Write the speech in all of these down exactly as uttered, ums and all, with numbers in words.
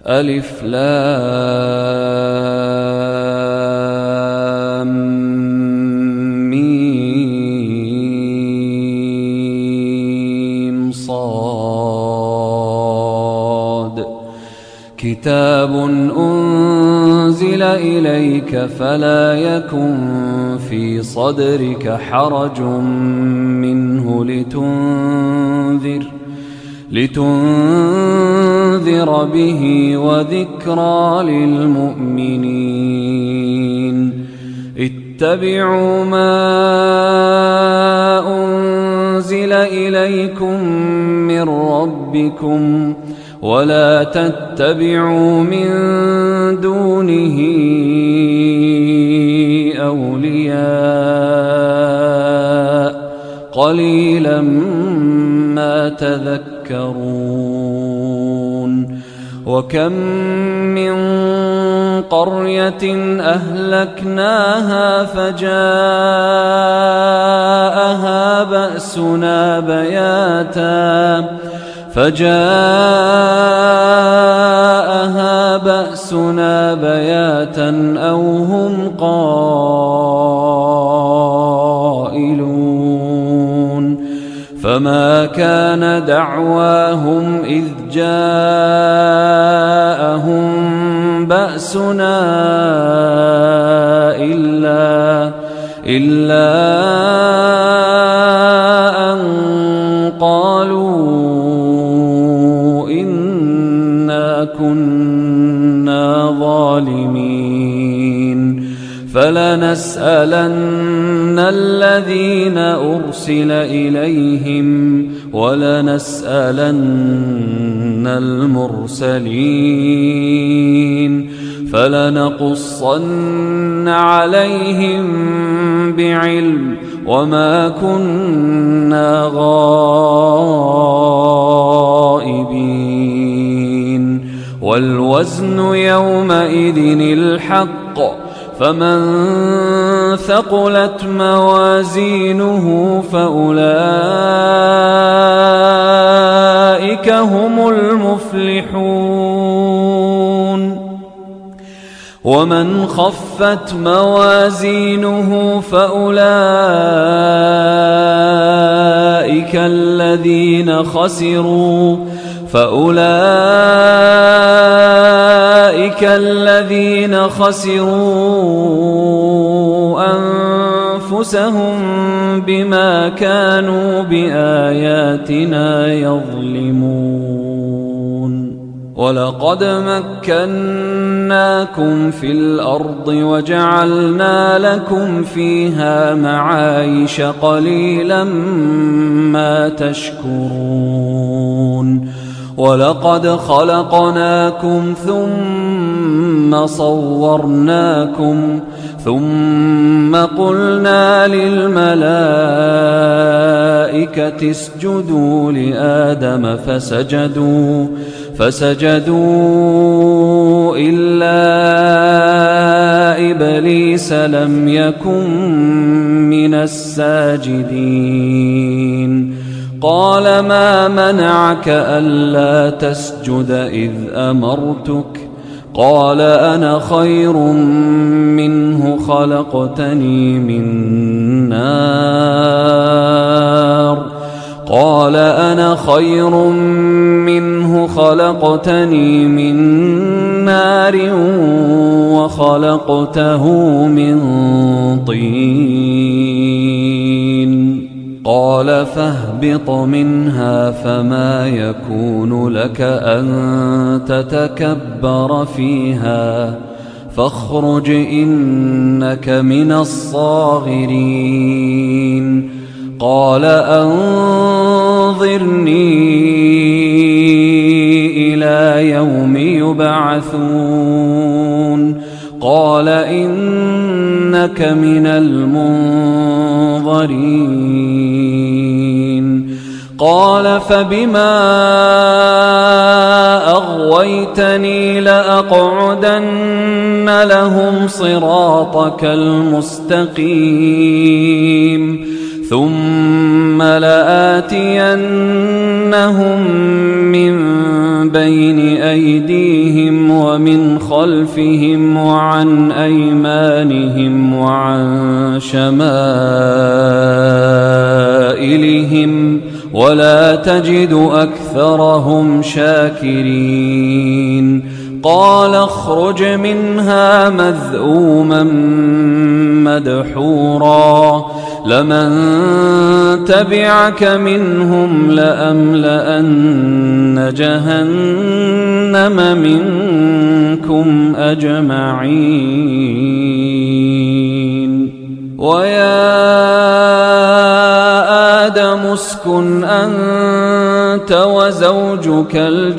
ألف لام ميم صاد كتاب أنزل إليك فلا يكن في صدرك حرج منه لتنذر لتنذر به وذكرى للمؤمنين اتبعوا ما أنزل إليكم من ربكم ولا تتبعوا من دونه أولياء قليلا ما تذكرون وكم من قرية أهلكناها فجاءها بأسنا بياتا فجاءها بأسنا بياتا أو هم قائلون فما كان دعواهم إذ جاءهم بأسنا إلا إلا أن قالوا إنا كنا ظالمين فلنسألن الذين أرسل إليهم ولنسألن المرسلين فلنقصن عليهم بعلم وما كنا غائبين والوزن يومئذ الحق فمن ثقلت موازينه فأولئك هم المفلحون ومن خفت موازينه فأولئك الذين خسروا فأولئك الذين خسروا أنفسهم بما كانوا بآياتنا يظلمون ولقد مكناكم في الأرض وجعلنا لكم فيها معايش قليلا ما تشكرون ولقد خلقناكم ثم صورناكم ثم قلنا للملائكة اسجدوا لآدم فسجدوا فسجدوا إلا إبليس لم يكن من الساجدين قال ما منعك ألا تسجد إذ أمرتك قال أنا خير منه خلقتني من نار قال أنا خير منه خلقتني من نار وخلقته من طين قال فاهبط منها فما يكون لك أن تتكبر فيها فاخرج إنك من الصاغرين قال أنظرني إلى يوم يبعثون قال إنك من المنظرين قال فبما أغويتني لأقعدن لهم صراطك المستقيم ثم لآتينهم من بين أيديهم ومن خلفهم وعن أيمانهم وعن شمائلهم ولا تجد أكثرهم شاكرين قال اخرج منها مذءوما مدحورا لمن تبعك منهم لأملأن جهنم منكم أجمعين ويا آدم اسكن أنت وزوجك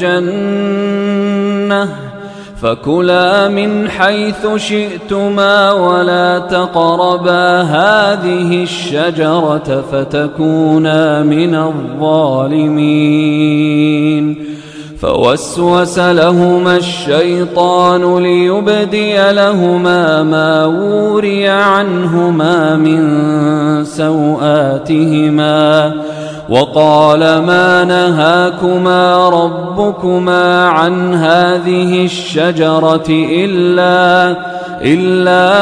الجنة فكلا من حيث شئتما ولا تقربا هذه الشجرة فتكونا من الظالمين فوسوس لهما الشيطان ليبدي لهما ما وري عنهما من سوآتهما وقال ما نهاكما ربكما عن هذه الشجرة إلا, إلا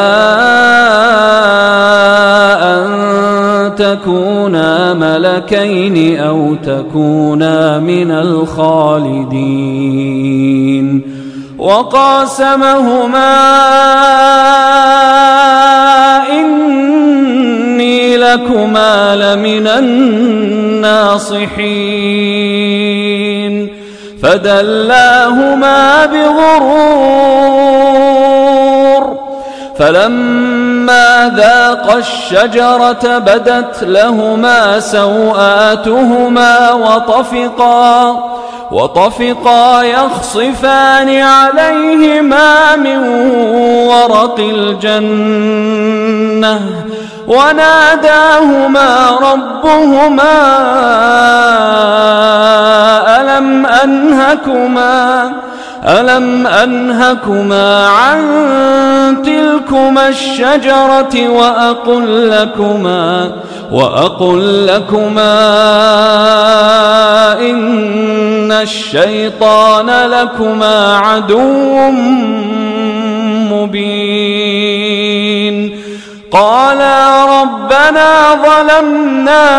أن تكونا ملكين أو تكونا من الخالدين وقاسمهما إني لكما لمن الناصحين فدلاهما بغرور فلما ذاقا الشجرة بدت لهما سوآتهما وطفقا وطفقا يخصفان عليهما من ورق الجنة وناداهما ربهما ألم أنهكما ألم أنهكما عن تلكما الشجرة وأقل لكما وأقل لكما إن الشيطان لكما عدو مبين قالا ربنا ظلمنا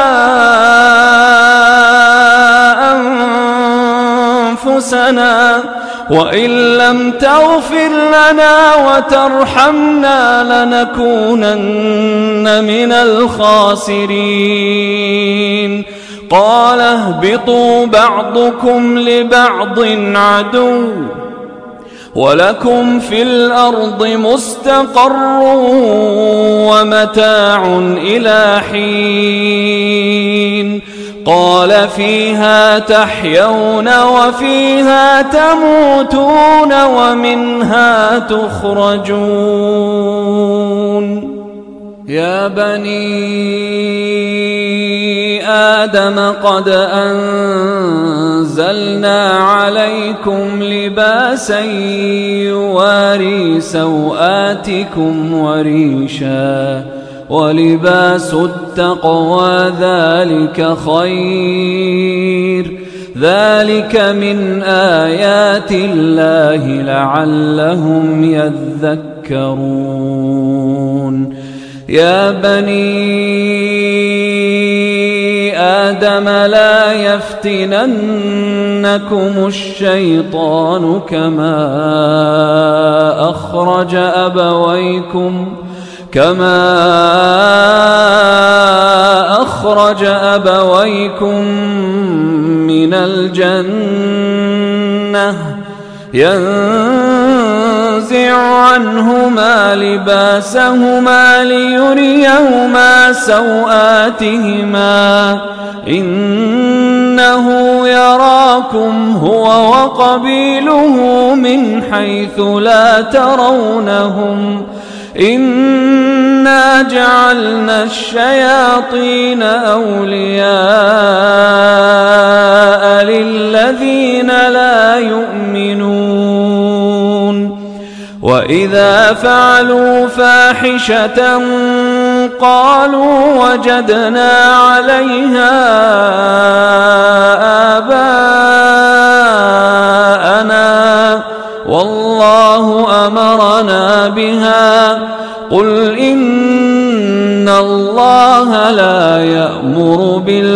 أنفسنا وإن لم تغفر لنا وترحمنا لنكونن من الخاسرين قال اهبطوا بعضكم لبعض عدو ولكم في الأرض مستقر ومتاع إلى حين قال فيها تحيون وفيها تموتون ومنها تخرجون يا بني آدم قد أنزلنا عليكم لباسا يواري سوآتكم وريشا ولباس التقوى ذلك خير ذلك من آيات الله لعلهم يذكرون يا بني آدم لا يفتننكم الشيطان كما أخرج أبويكم كما أخرج أبويكم من الجنة ينزع عنهما لباسهما ليريهما سوآتهما إنه يراكم هو وقبيله من حيث لا ترونهم إنا جعلنا الشياطين أولياء للذين لا يؤمنون وإذا فعلوا فاحشة قالوا وجدنا عليها آباءنا والله أمرنا بها. قل إن الله لا يأمر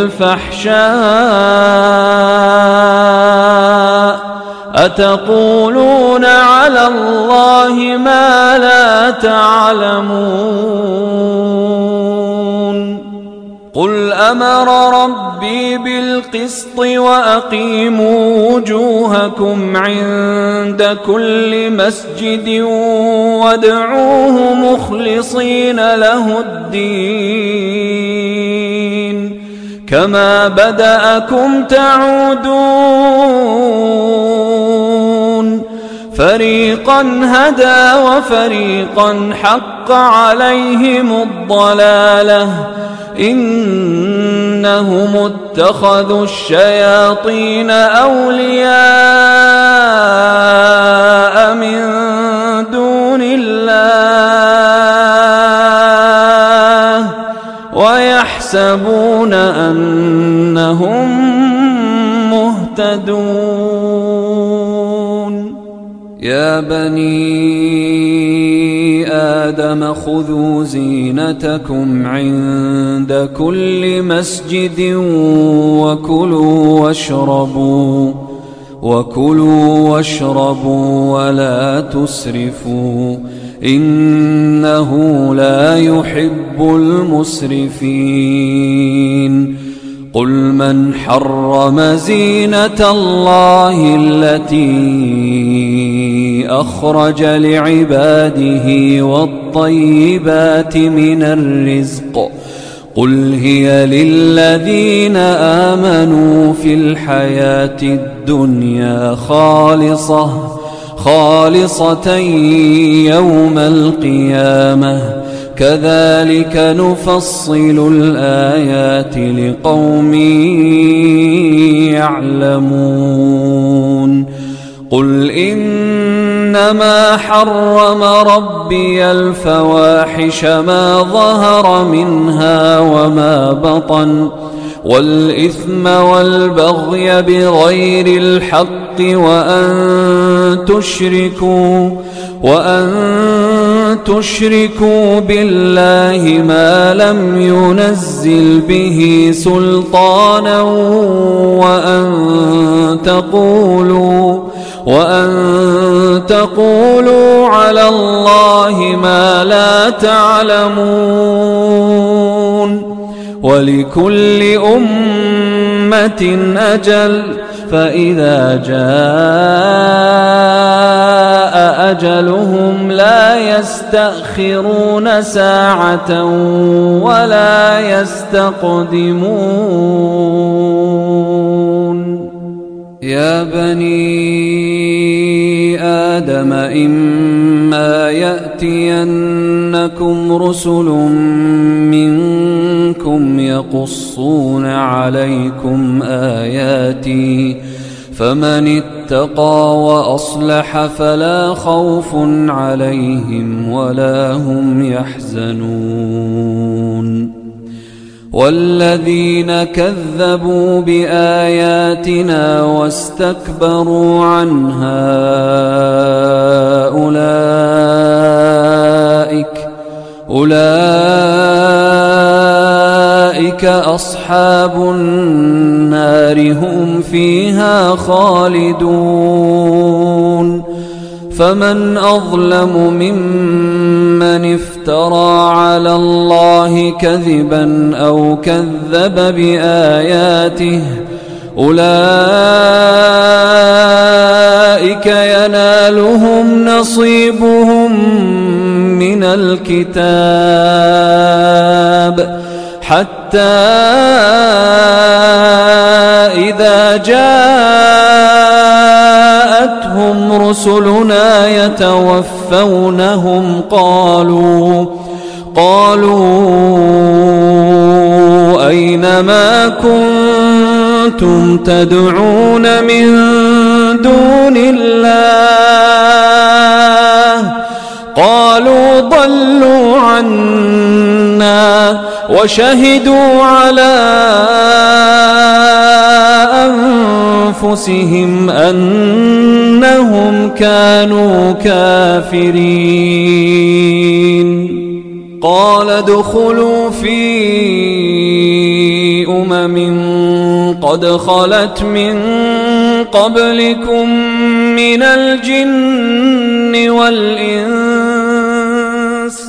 بالفحشاء أتقولون على الله ما لا تعلمون. قل أمر ربي بالقسط وأقيموا وجوهكم عند كل مسجد وادعوه مخلصين له الدين كما بدأكم تعودون. فريقا هدى وفريقا حق عليهم الضلالة إنهم اتخذوا الشياطين أولياء من دون الله ويحسبون أنهم مهتدون. يا بني آدم خذوا زينتكم عند كل مسجد وكلوا واشربوا وكلوا واشربوا ولا تسرفوا إنه لا يحب المسرفين. قل من حرم زينة الله التي أخرج لعباده والطيبات من الرزق قل هي للذين آمنوا في الحياة الدنيا خالصة خالصة يوم القيامة كذلك نفصل الآيات لقوم يعلمون. قل إنما حرم ربي الفواحش ما ظهر منها وما بطن والإثم والبغي بغير الحق وأن تشركوا وأن تشركوا بالله ما لم ينزل به سلطانا وأن تقولوا وأن تقولوا على الله ما لا تعلمون. ولكل أمة أجل فإذا جاء أجلهم لا يستأخرون ساعة ولا يستقدمون. يا بني آدم إما يأتينكم رسل منكم يقصون عليكم آياتي فمن اتقى وأصلح فلا خوف عليهم ولا هم يحزنون. والذين كذبوا بآياتنا واستكبروا عنها أولئك أولئك أصحاب النار هم فيها خالدون. فمن أظلم ممن افترى على الله كذبا أو كذب بآياته أولئك ينالهم نصيبهم من الكتاب حتى إذا جاءتهم رسلنا يتوفونهم قالوا قالوا أين ما كنتم تدعون من دون الله قالوا ضلوا عنا وشهدوا على أنفسهم أنهم كانوا كافرين. قال ادخلوا في أمم قد خلت من قبلكم من الجن والإنس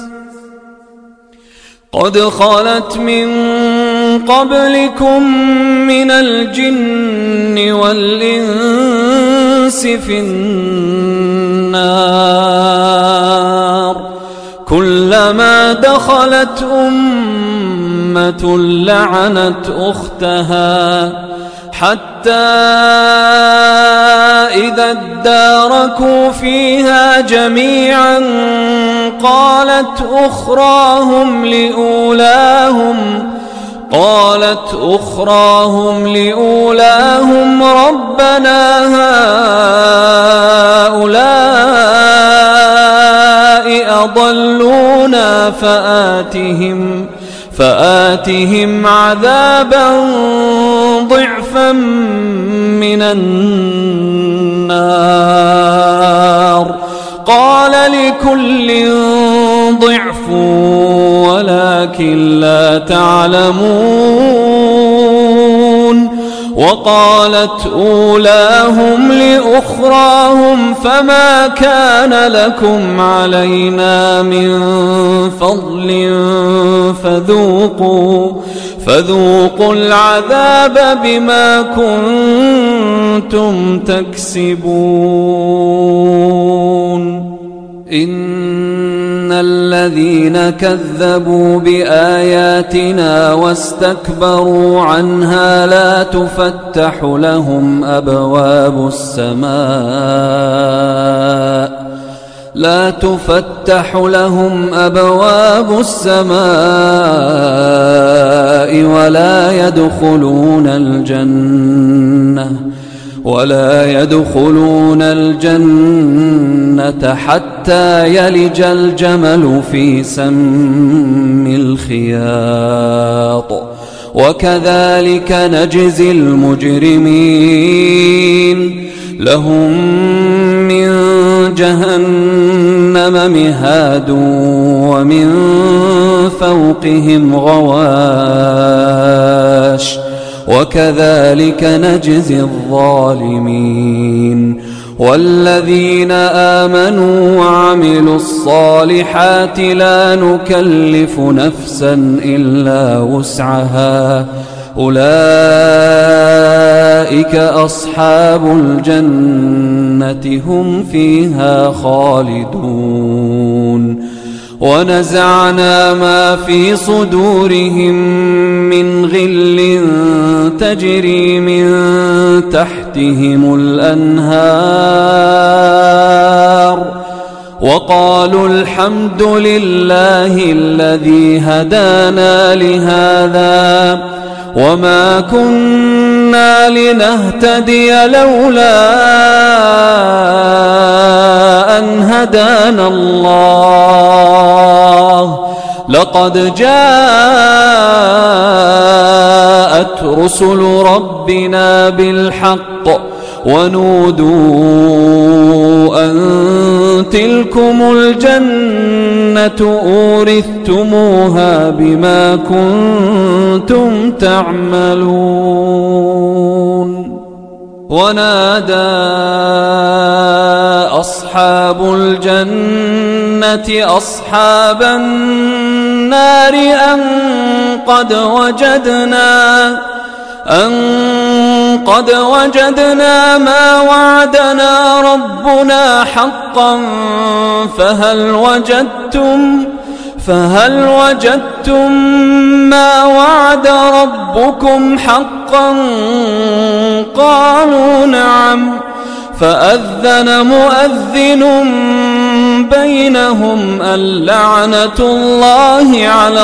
قد خلت من قبلكم من الجن والإنس في النار كلما دخلت أمة لعنت أختها حتى إذا اداركوا فيها جميعا قالت أخراهم لأولاهم قالت أخراهم لأولاهم ربنا هؤلاء أضلونا فآتهم فآتهم عذابا ضعفا من النار قال لكل ضعف ولكن لا تعلمون. وقالت أولاهم لأخراهم فما كان لكم علينا من فضل فذوقوا فذوقوا العذاب بما كنتم تكسبون. إن الذين كذبوا بآياتنا واستكبروا عنها لا تفتح لهم أبواب السماء لا تفتح لهم أبواب السماء ولا يدخلون الجنة ولا يدخلون الجنة حتى يلج الجمل في سم الخياط وكذلك نجزي المجرمين. لهم من جهنم مهاد ومن فوقهم غواش وكذلك نجزي الظالمين. والذين آمنوا وعملوا الصالحات لا نكلف نفسا إلا وسعها أولئك أصحاب الجنة هم فيها خالدون. ونزعنا ما في صدورهم من غل تجري من تحتهم الأنهار وقالوا الحمد لله الذي هدانا لهذا وما كنا لنهتدي لولا أن هدانا الله لقد جاءت رسل ربنا بالحق ونودوا أن تلكم الجنة أورثتموها بما كنتم تعملون. ونادى أصحاب الجنة أصحاب النار أن قد وجدنا أن قد وجدنا ما وعدنا ربنا حقا فهل وجدتم فهل وجدتم ما وعد ربكم حقا قالوا نعم فأذن مؤذن بينهم اللعنة الله على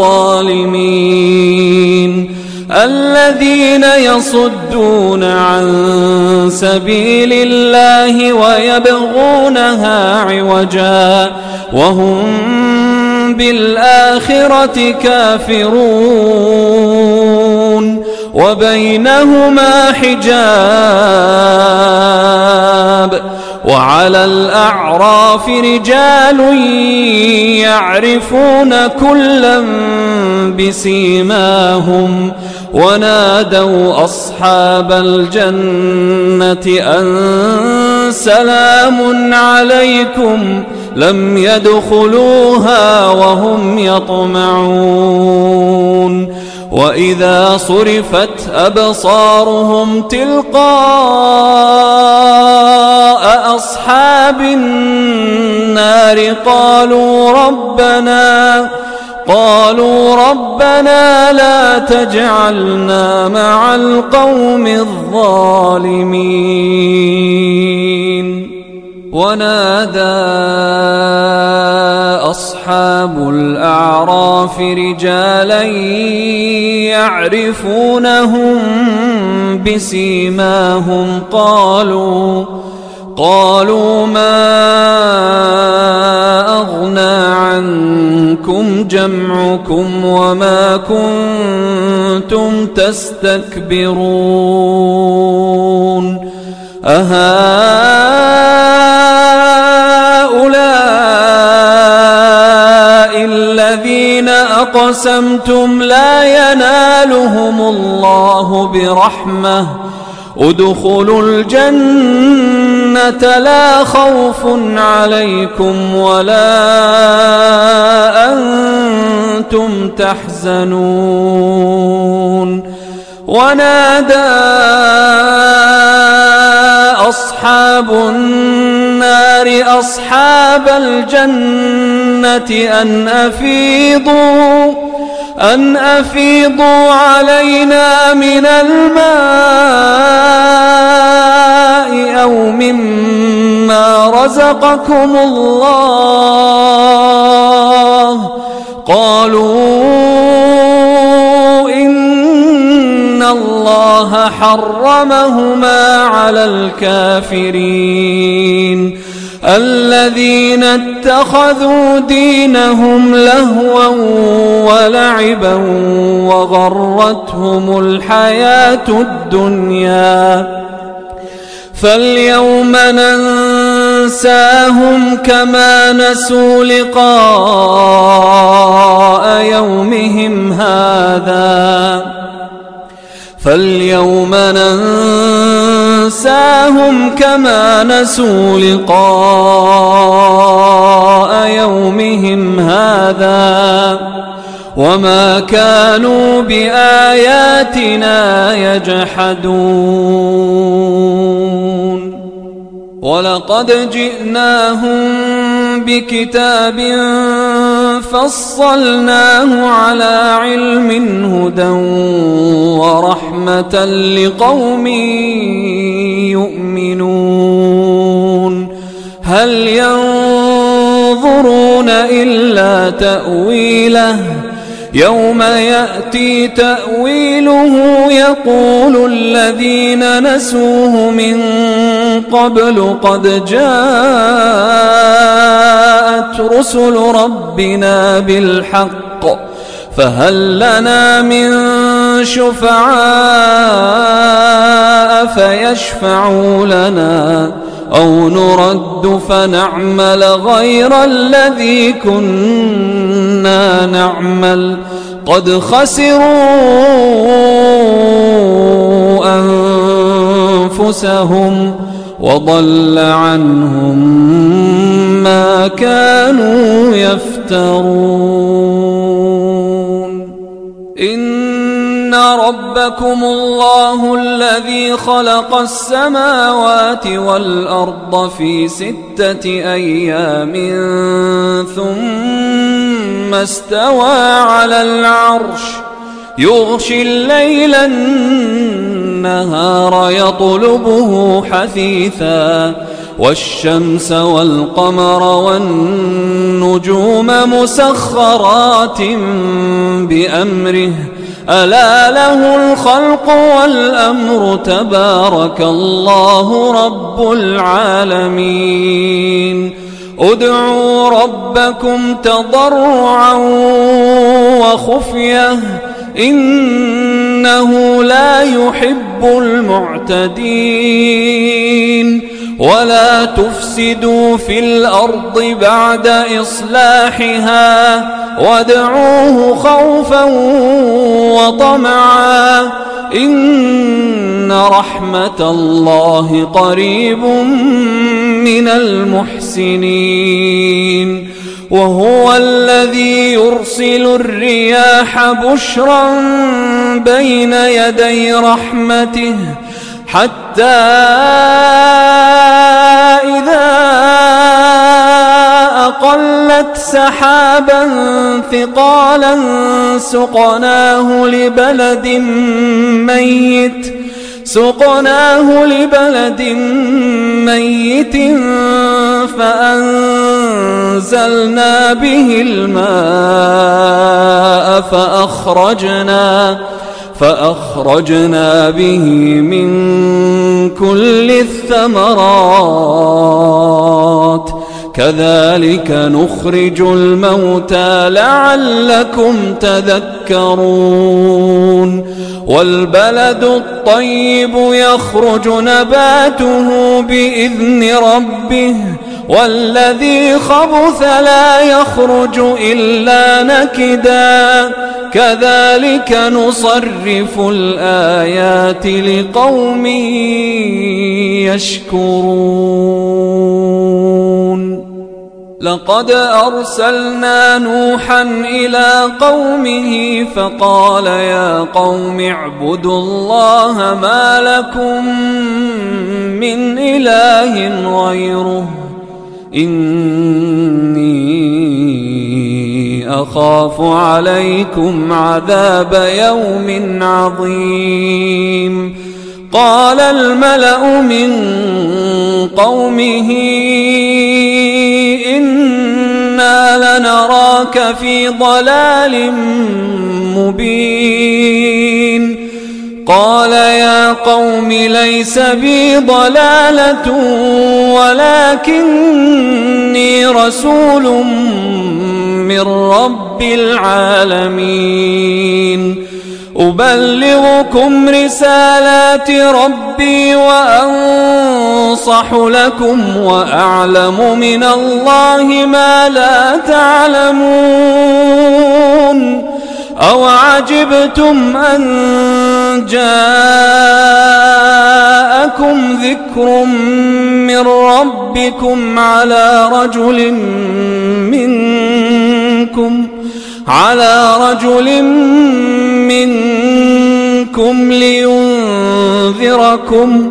الظالمين الذين يصدون عن سبيل الله ويبغونها عوجا وهم بالآخرة كافرون. وبينهما حجاب وعلى الأعراف رجال يعرفون كلا بسيماهم ونادوا أصحاب الجنة أن سلام عليكم لم يدخلوها وهم يطمعون وإذا صرفت أبصارهم تلقاء أصحاب النار قالوا ربنا قالوا ربنا لا تجعلنا مع القوم الظالمين ونادى أصحاب الأعراف رجالا يعرفونهم بسيماهم قالوا قالوا ما أغنى عنكم جمعكم وما كنتم تستكبرون أهؤلاء الذين أقسمتم لا ينالهم الله برحمة ادخلوا الجنة لا خوف عليكم ولا أنتم تحزنون ونادى أصحاب النار أصحاب الجنة أن أفيضوا أن أفيضوا علينا من الماء أو مما رزقكم الله قالوا إن الله حرمهما على الكافرين الذين اتخذوا دينهم لهوا ولعبا وغرتهم الحياة الدنيا فاليوم ننساهم كما نسوا لقاء يومهم هذا فاليوم ننساهم كما نسوا لقاء يومهم هذا وما كانوا بآياتنا يجحدون ولقد جئناهم بكتاب فصلناه على علم هدى ورحمة لقوم يؤمنون هل ينظرون إلا تأويله يوم يأتي تأويله يقول الذين نسوه من قبل قد جاءت رسل ربنا بالحق فهل لنا من شفعاء فيشفعوا لنا أو نرد فنعمل غير الذي كنا نعمل قد خسروا أنفسهم وضل عنهم ما كانوا يفترون إن ربكم الله الذي خلق السماوات والأرض في ستة أيام ثم استوى على العرش يغشي الليل النهار يطلبه حثيثا والشمس والقمر والنجوم مسخرات بأمره ألا له الخلق والأمر تبارك الله رب العالمين ادعوا ربكم تضرعا وخفية إن إنه لا يحب المعتدين ولا تفسدوا في الأرض بعد إصلاحها وادعوه خوفا وطمعا إن رحمة الله قريب من المحسنين وهو الذي يرسل الرياح بشرا بين يدي رحمته حتى إذا أقلت سحابا ثقالا سقناه لبلد ميت سقناه لبلد ميت فأنزلنا به الماء فأخرجنا فأخرجنا به من كل الثمرات كذلك نخرج الموتى لعلكم تذكرون والبلد الطيب يخرج نباته بإذن ربه والذي خبث لا يخرج إلا نكدا كذلك نصرف الآيات لقوم يشكرون لقد أرسلنا نوحا إلى قومه فقال يا قوم اعبدوا الله ما لكم من إله غيره إني أخاف عليكم عذاب يوم عظيم قال الملأ من قومه إنا لنراك في ضلال مبين قال يا قوم ليس بي ضلالة ولكني رسول من رب العالمين أبلغكم رسالات ربي وأنصح لكم وأعلم من الله ما لا تعلمون أوعجبتم أن جاءكم ذكر من ربكم على رجل منكم على رجل منكم لينذركم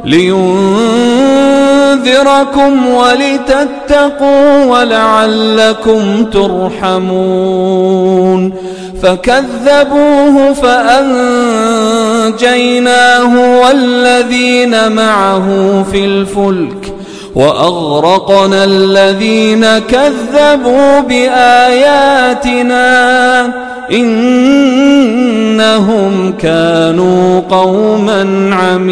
لينذركم ولتتقوا ولعلكم ترحمون فكذبوه فأنجيناه والذين معه في الفلك وأغرقنا الذين كذبوا بآياتنا إنهم كانوا قوما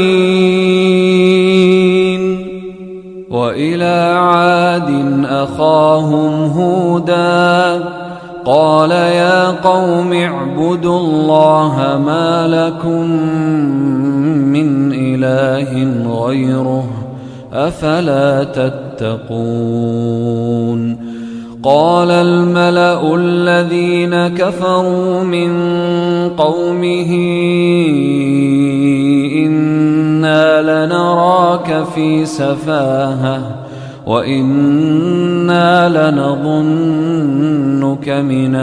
عمين وإلى عاد أخاهم هودا قال يا قوم اعبدوا الله ما لكم من إله غيره أفلا تتقون قال الملأ الذين كفروا من قومه إنا لنراك في سفاهة وإنا لنظنك من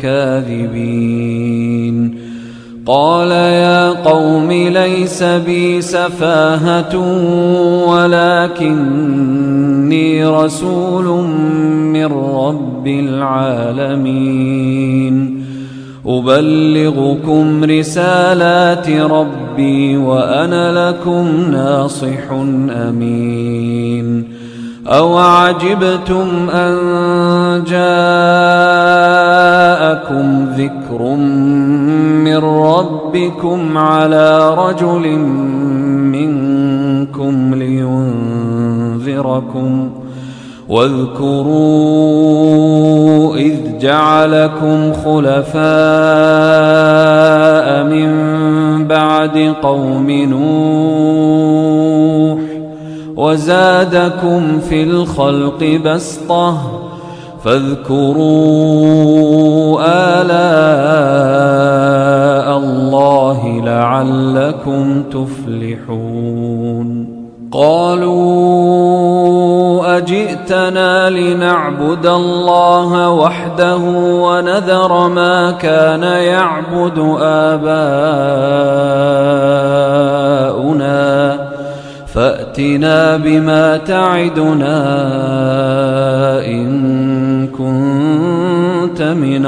الكاذبين قال يا قوم ليس بي سفاهة ولكني رسول من رب العالمين أبلغكم رسالات ربي وأنا لكم ناصح أمين أوعجبتم أن جاءكم ذكر من ربكم على رجل منكم لينذركم واذكروا إذ جعلكم خلفاء من بعد قوم نوح وزادكم في الخلق بسطة فاذكروا آلاء الله لعلكم تفلحون قالوا أجئتنا لنعبد الله وحده ونذر ما كان يعبد آباؤنا فأتنا بما تعدنا إن كنت من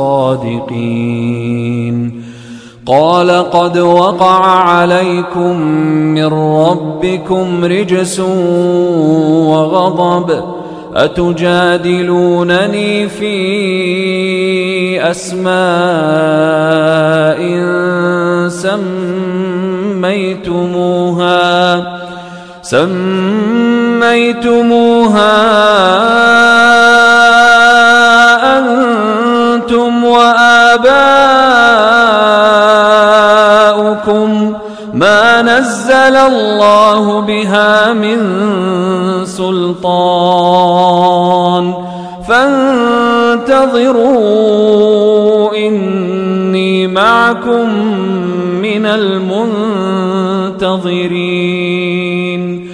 الصادقين قال قد وقع عليكم من ربكم رجس وغضب أتجادلونني في أسماء سميتموها سميتموها أنتم وآباؤكم ما نزل الله بها من سلطان فانتظروا إني معكم من المنتظرين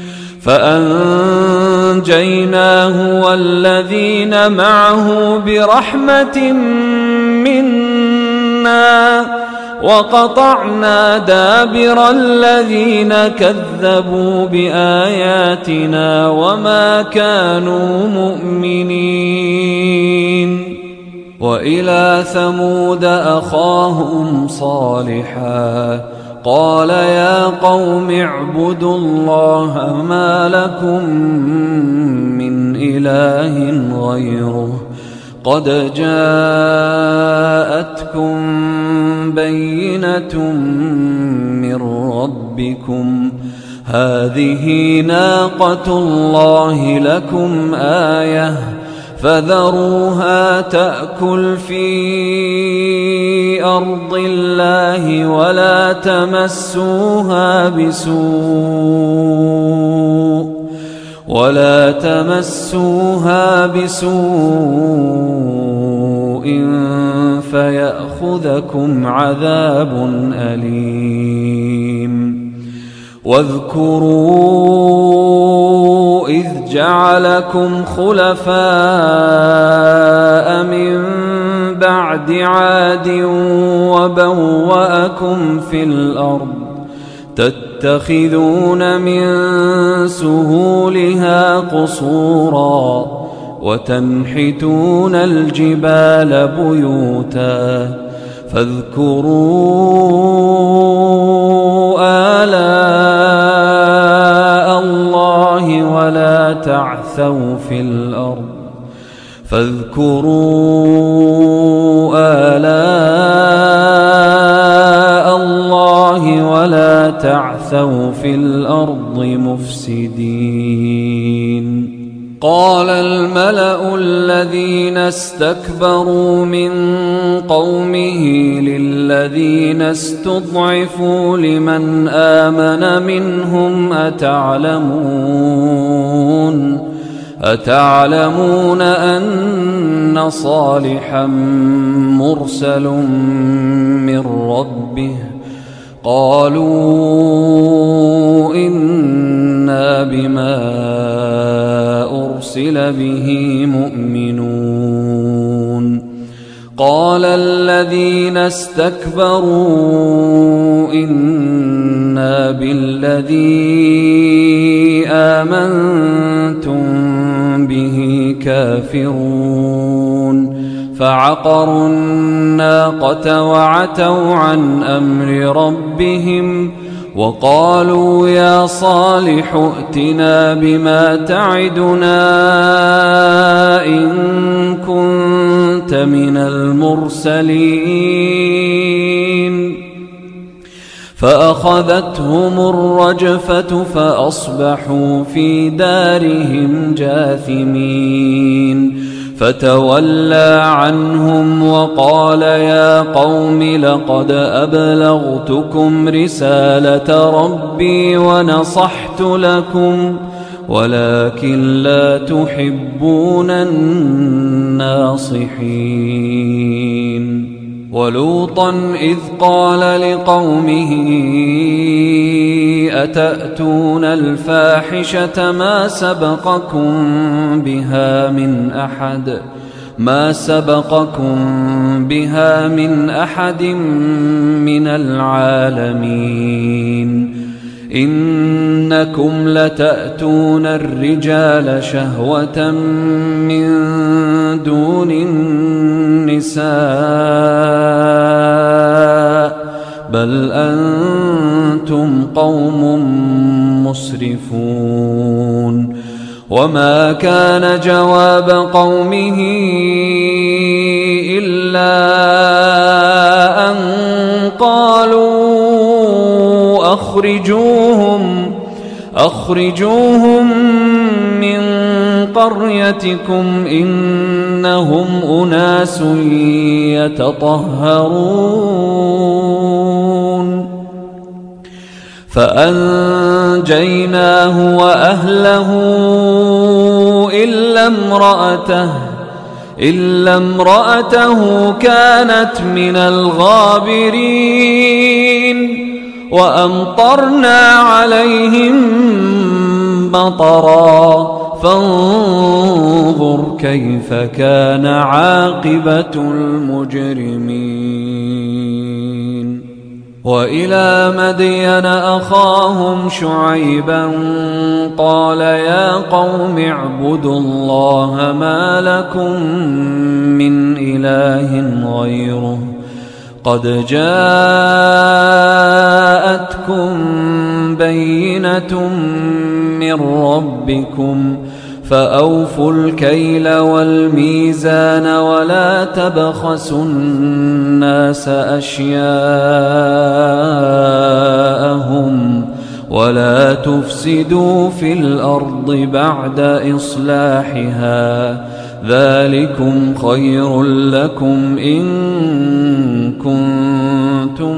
فأنجيناه والذين معه برحمة منا وقطعنا دابر الذين كذبوا بآياتنا وما كانوا مؤمنين وإلى ثمود أخاهم صالحا قال يا قوم اعبدوا الله ما لكم من إله غيره قد جاءتكم بينة من ربكم هذه ناقة الله لكم آية فذروها تأكل في أرض الله ولا تمسوها بسوء ولا تمسوها بسوء فيأخذكم عذاب أليم واذكروا إذ جعلكم خلفاء من بعد عاد وبوأكم في الأرض تتخذون من سهولها قصورا وتنحتون الجبال بيوتا فاذكروا آلاء الله ولا تعثوا في الأرض فاذكروا آلاء الله ولا تعثوا في الأرض مفسدين قال الملأ الذين استكبروا من قومه للذين استضعفوا لمن آمن منهم أتعلمون أتعلمون أن صالحا مرسل من ربه قالوا إنا بما أرسل به مؤمنون قال الذين استكبروا إنا بالذي آمنتم به كافرون فعقروا الناقة وعتوا عن أمر ربهم وقالوا يا صالح ائتنا بما تعدنا إن كنت من المرسلين فأخذتهم الرجفة فأصبحوا في دارهم جاثمين فتولى عنهم وقال يا قوم لقد أبلغتكم رسالة ربي ونصحت لكم ولكن لا تحبون الناصحين. ولوطا إذ قال لقومه أتأتون الفاحشة ما سبقكم بها من أحد ما سبقكم بها من أحد من العالمين إنكم لتأتون الرجال شهوة من دون النساء بل أنتم قوم مسرفون. وما كان جواب قومه إلا أن قالوا أخرجوهم أخرجوهم من قريتكم إنهم أناس يتطهرون. فأنجيناه وأهله إلا امرأته إلا امرأته كانت من الغابرين وأمطرنا عليهم مطرا فانظر كيف كان عاقبة المجرمين. وإلى مدين أخاهم شعيبا قال يا قوم اعبدوا الله ما لكم من إله غيره قد جاءتكم بينة من ربكم فأوفوا الكيل والميزان ولا تبخسوا الناس أشياءهم ولا تفسدوا في الأرض بعد إصلاحها ذلكم خير لكم إن كنتم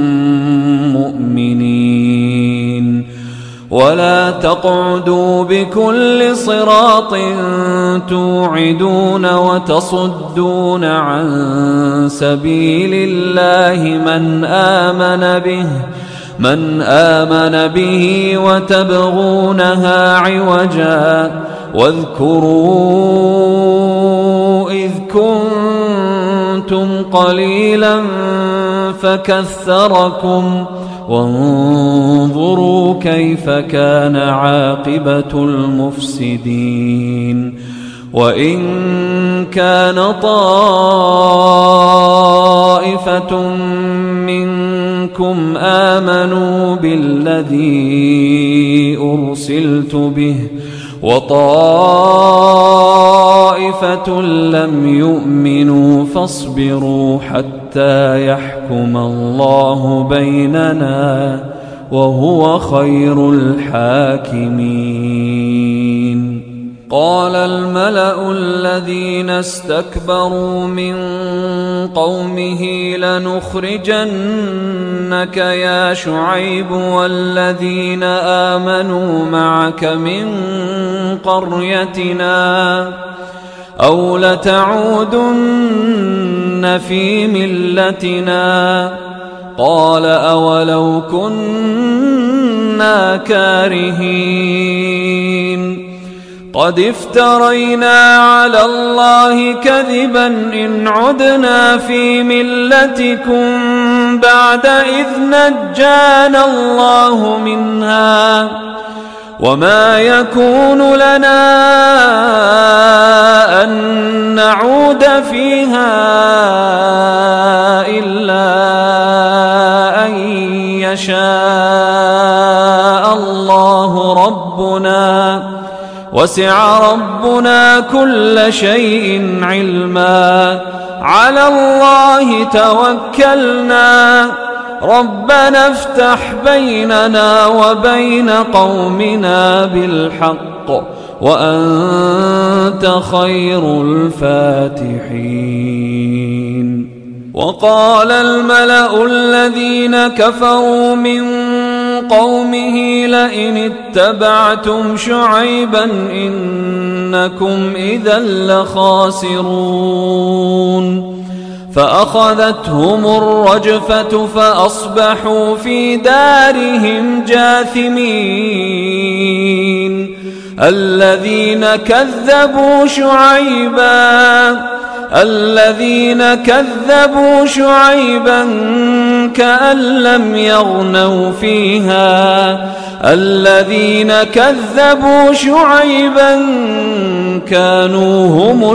مؤمنين. ولا تقعدوا بكل صراط توعدون وتصدون عن سبيل الله من آمن به من آمن به وتبغونها عوجا واذكروا إذ كنتم قليلا فكثركم وانظروا كيف كان عاقبة المفسدين. وإن كان طائفة منكم آمنوا بالذي أرسلت به وطائفة لم يؤمنوا فاصبروا حتى يحكم الله بيننا وهو خير الحاكمين. قال الملأ الذين استكبروا من قومه لنخرجنك يا شعيب والذين آمنوا معك من قريتنا أو لتعودن في ملتنا قال أولو كنا كارهين قد افترينا على الله كذبا إن عدنا في ملتكم بعد إذ نجانا الله منها وما يكون لنا أن نعود فيها إلا أن يشاء الله ربنا وسع ربنا كل شيء علما على الله توكلنا ربنا افتح بيننا وبين قومنا بالحق وأنت وأنت خير الفاتحين. وقال الملأ الذين كفروا من قومه لئن اتبعتم شعيبا إنكم إذا لخاسرون. فأخذتهم الرجفة فأصبحوا في دارهم جاثمين. الذين كذبوا شعيبا الذين كذبوا شعيبا كأن لم يغنوا فيها الذين كذبوا شعيبا كانوا هم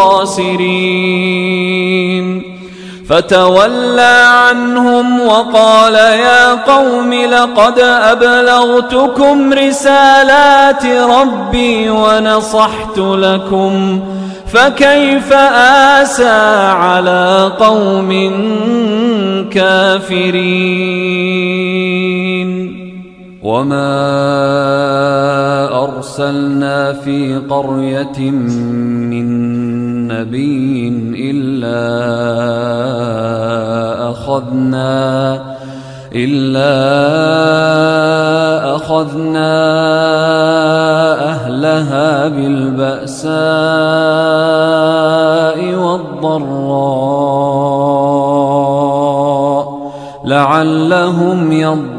الخاسرين. فتولى عنهم وقال يا قوم لقد أبلغتكم رسالات ربي ونصحت لكم فكيف آسى على قوم كافرين. وما أرسلنا في قرية من نبي إلا أخذنا إلا أخذنا أهلها بالبأساء والضراء لعلهم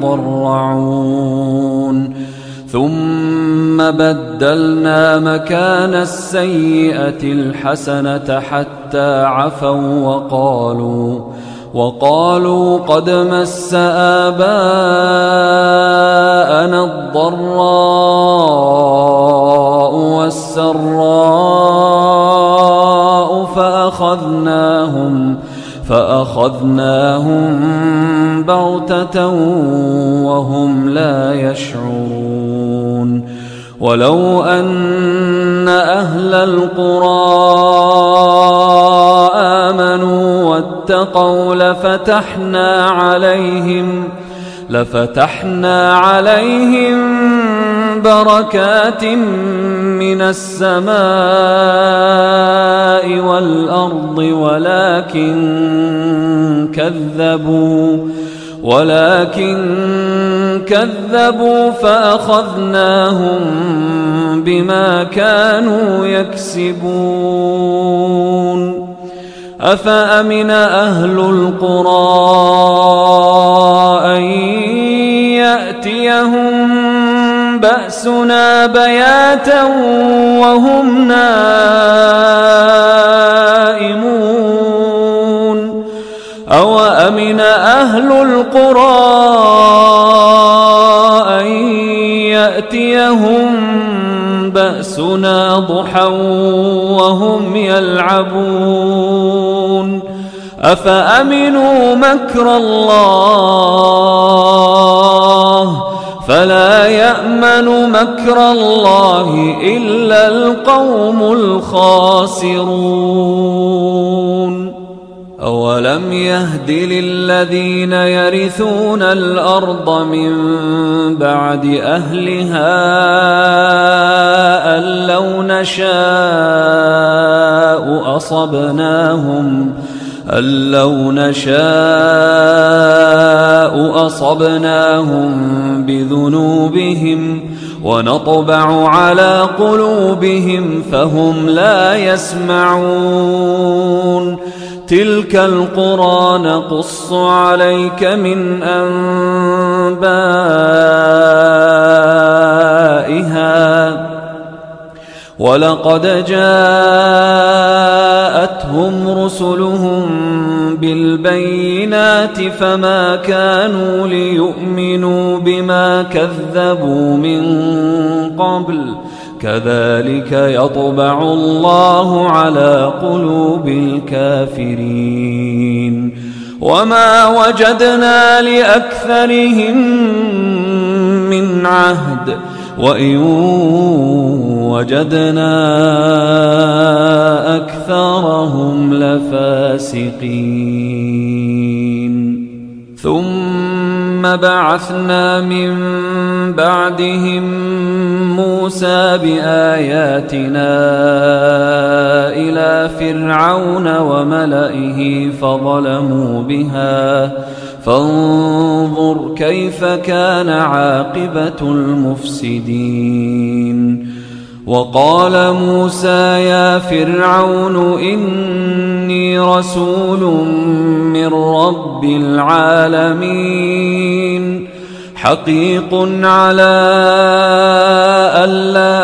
يضرعون. ثم بدلنا مكان السيئة الحسنة حتى عفوا وقالوا وقالوا قد مس آباءنا الضراء والسراء فأخذناهم فأخذناهم بغتة وهم لا يشعرون. ولو أن أهل القرى آمنوا واتقوا لفتحنا عليهم لفتحنا عليهم بركات من السماء والأرض ولكن كذبوا ولكن كذبوا فأخذناهم بما كانوا يكسبون. أفأمن أهل القرى أن يأتيهم بأسنا بياتا وهم نائمون. أوأمن أهل القرى أن يأتيهم بأسنا ضحى وهم يلعبون. أفأمنوا مكر الله فلا يأمن مكر الله إلا القوم الخاسرون. أولم يهد للذين يرثون الأرض من بعد أهلها أن لو نشاء أصبناهم أن لو نشاء أصبناهم بذنوبهم ونطبع على قلوبهم فهم لا يسمعون. تلك القرى نقص عليك من أنبائها ولقد جاءتهم رسلهم بالبينات فما كانوا ليؤمنوا بما كذبوا من قبل كذلك يطبع الله على قلوب الكافرين. وما وجدنا لأكثرهم من عهد وإن وجدنا أكثرهم لفاسقين. ثم بعثنا من بعدهم موسى بآياتنا إلى فرعون وملئه فظلموا بها فانظر كيف كان عاقبة المفسدين. وقال موسى يا فرعون إني رسول من رب العالمين حقيق على ألا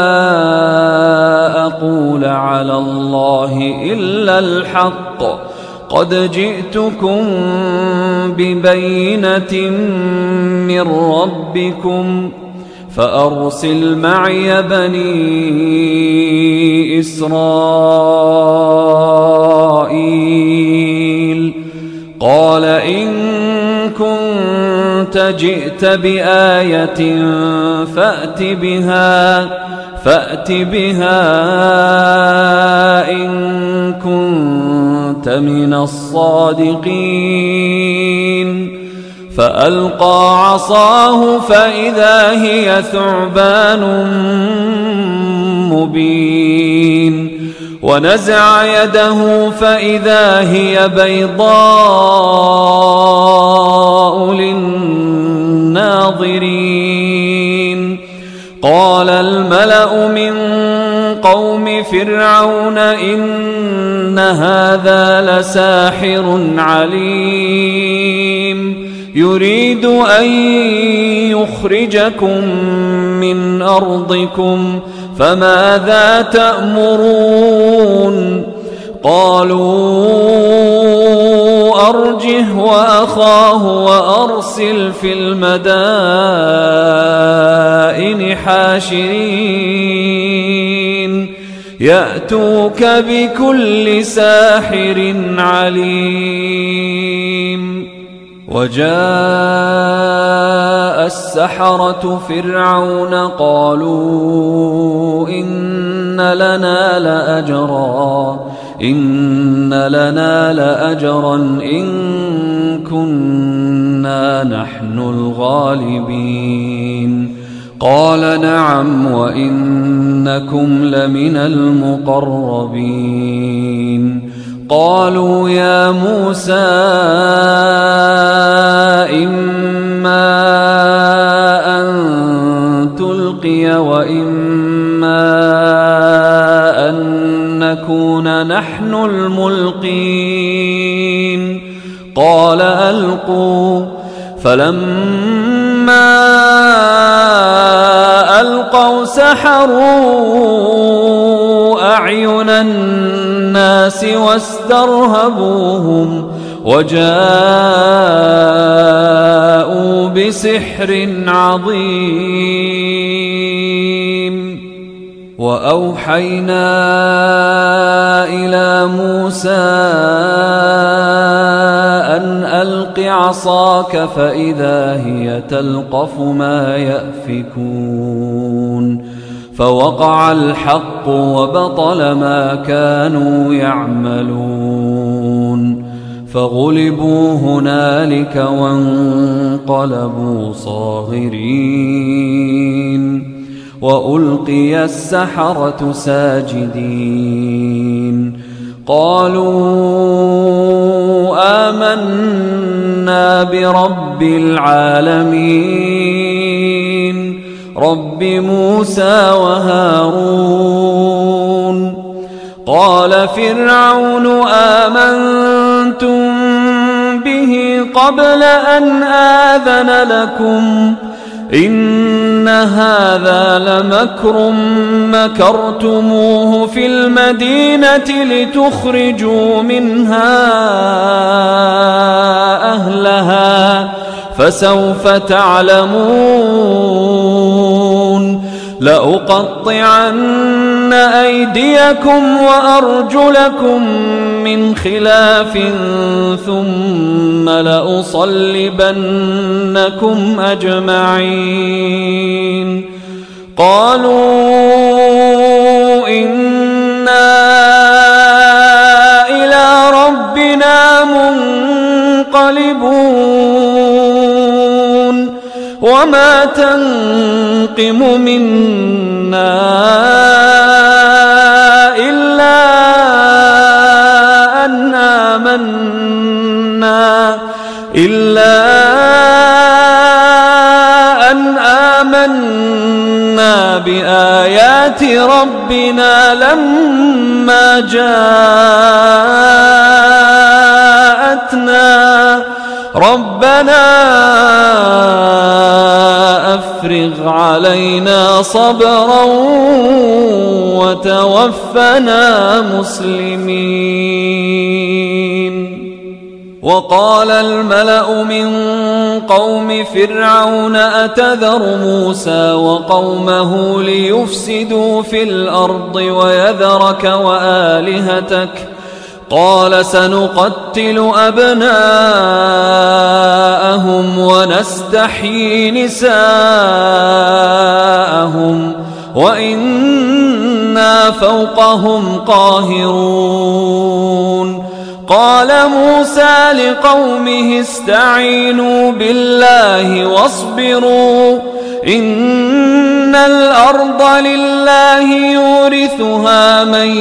أقول على الله إلا الحق قد جئتكم ببينة من ربكم فأرسل معي بني إسرائيل. قال إن كنت جئت بآية فأت بها فأت بها إن كنت من الصادقين. فألقى عصاه فإذا هي ثعبان مبين ونزع يده فإذا هي بيضاء للناظرين. قال الملأ من قوم فرعون إن هذا لساحر عليم يريد أن يخرجكم من أرضكم فماذا تأمرون؟ قالوا أرجه وأخاه وأرسل في المدائن حاشرين يأتوك بكل ساحر عليم. وجاء السحرة فرعون قالوا إن لنا لأجرا إن لنا لأجرا إن كنا نحن الغالبين. قال نعم وإنكم لمن المقربين. قالوا يا موسى إما أن تلقي وإما أن نكون نحن الملقين. قال ألقوا. فلما ألقوا سحروا أعين الناس واسترهبوهم وجاءوا بسحر عظيم. وأوحينا إلى موسى أن ألق عصاك فإذا هي تلقف ما يأفكون. فوقع الحق وبطل ما كانوا يعملون فغلبوا هنالك وانقلبوا صاغرين. وألقي السحرة ساجدين قالوا آمنا برب العالمين رب موسى وهارون. قال فرعون آمنتم به قبل أن آذن لكم إن هذا لمكر مكرتموه في المدينة لتخرجوا منها أهلها فسوف تعلمون. لأقطعن أيديكم وأرجلكم من خلاف ثم لأصلبنكم أجمعين. قالوا إنا إلى ربنا منقلبون وما تنقم منا إلا إلا أن آمنا بآيات ربنا لما جاءتنا ربنا أفرغ علينا صبرا وتوفنا مسلمين. وقال الملأ من قوم فرعون أتذر موسى وقومه ليفسدوا في الأرض ويذرك وآلهتك قال سنقتل أبناءهم ونستحيي نساءهم وإنا فوقهم قاهرون. قال موسى لقومه استعينوا بالله واصبروا إن الأرض لله يورثها من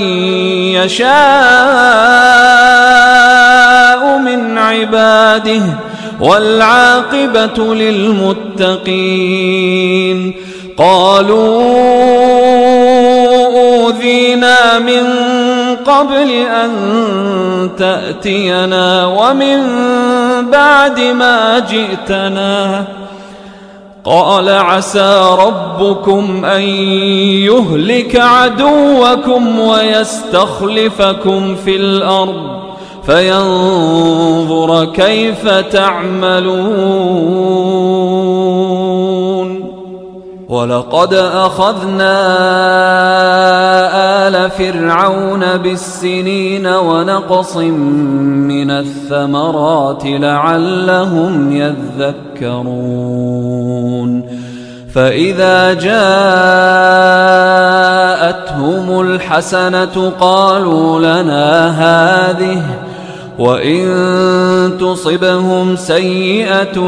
يشاء من عباده والعاقبة للمتقين. قالوا أوذينا من قبل أن تأتينا ومن بعد ما جئتنا قال عسى ربكم أن يهلك عدوكم ويستخلفكم في الأرض فينظر كيف تعملون. ولقد أخذنا آل فرعون بالسنين ونقص من الثمرات لعلهم يذكرون. فإذا جاءتهم الحسنة قالوا لنا هذه وإن تصبهم سيئة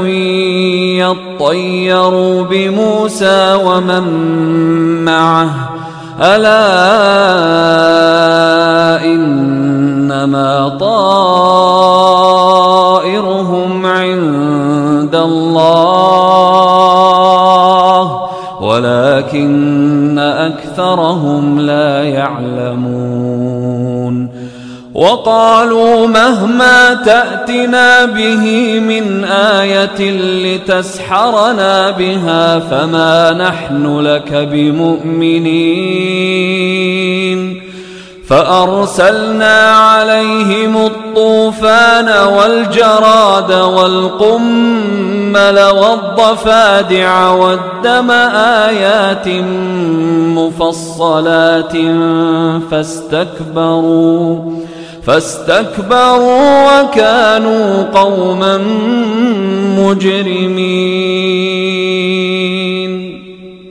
يطيروا بموسى ومن معه ألا إنما طائرهم عند الله ولكن أكثرهم لا يعلمون. وقالوا مهما تأتنا به من آية لتسحرنا بها فما نحن لك بمؤمنين. فأرسلنا عليهم الطوفان والجراد والقمل والضفادع والدم آيات مفصلات فاستكبروا فاستكبروا وكانوا قوما مجرمين.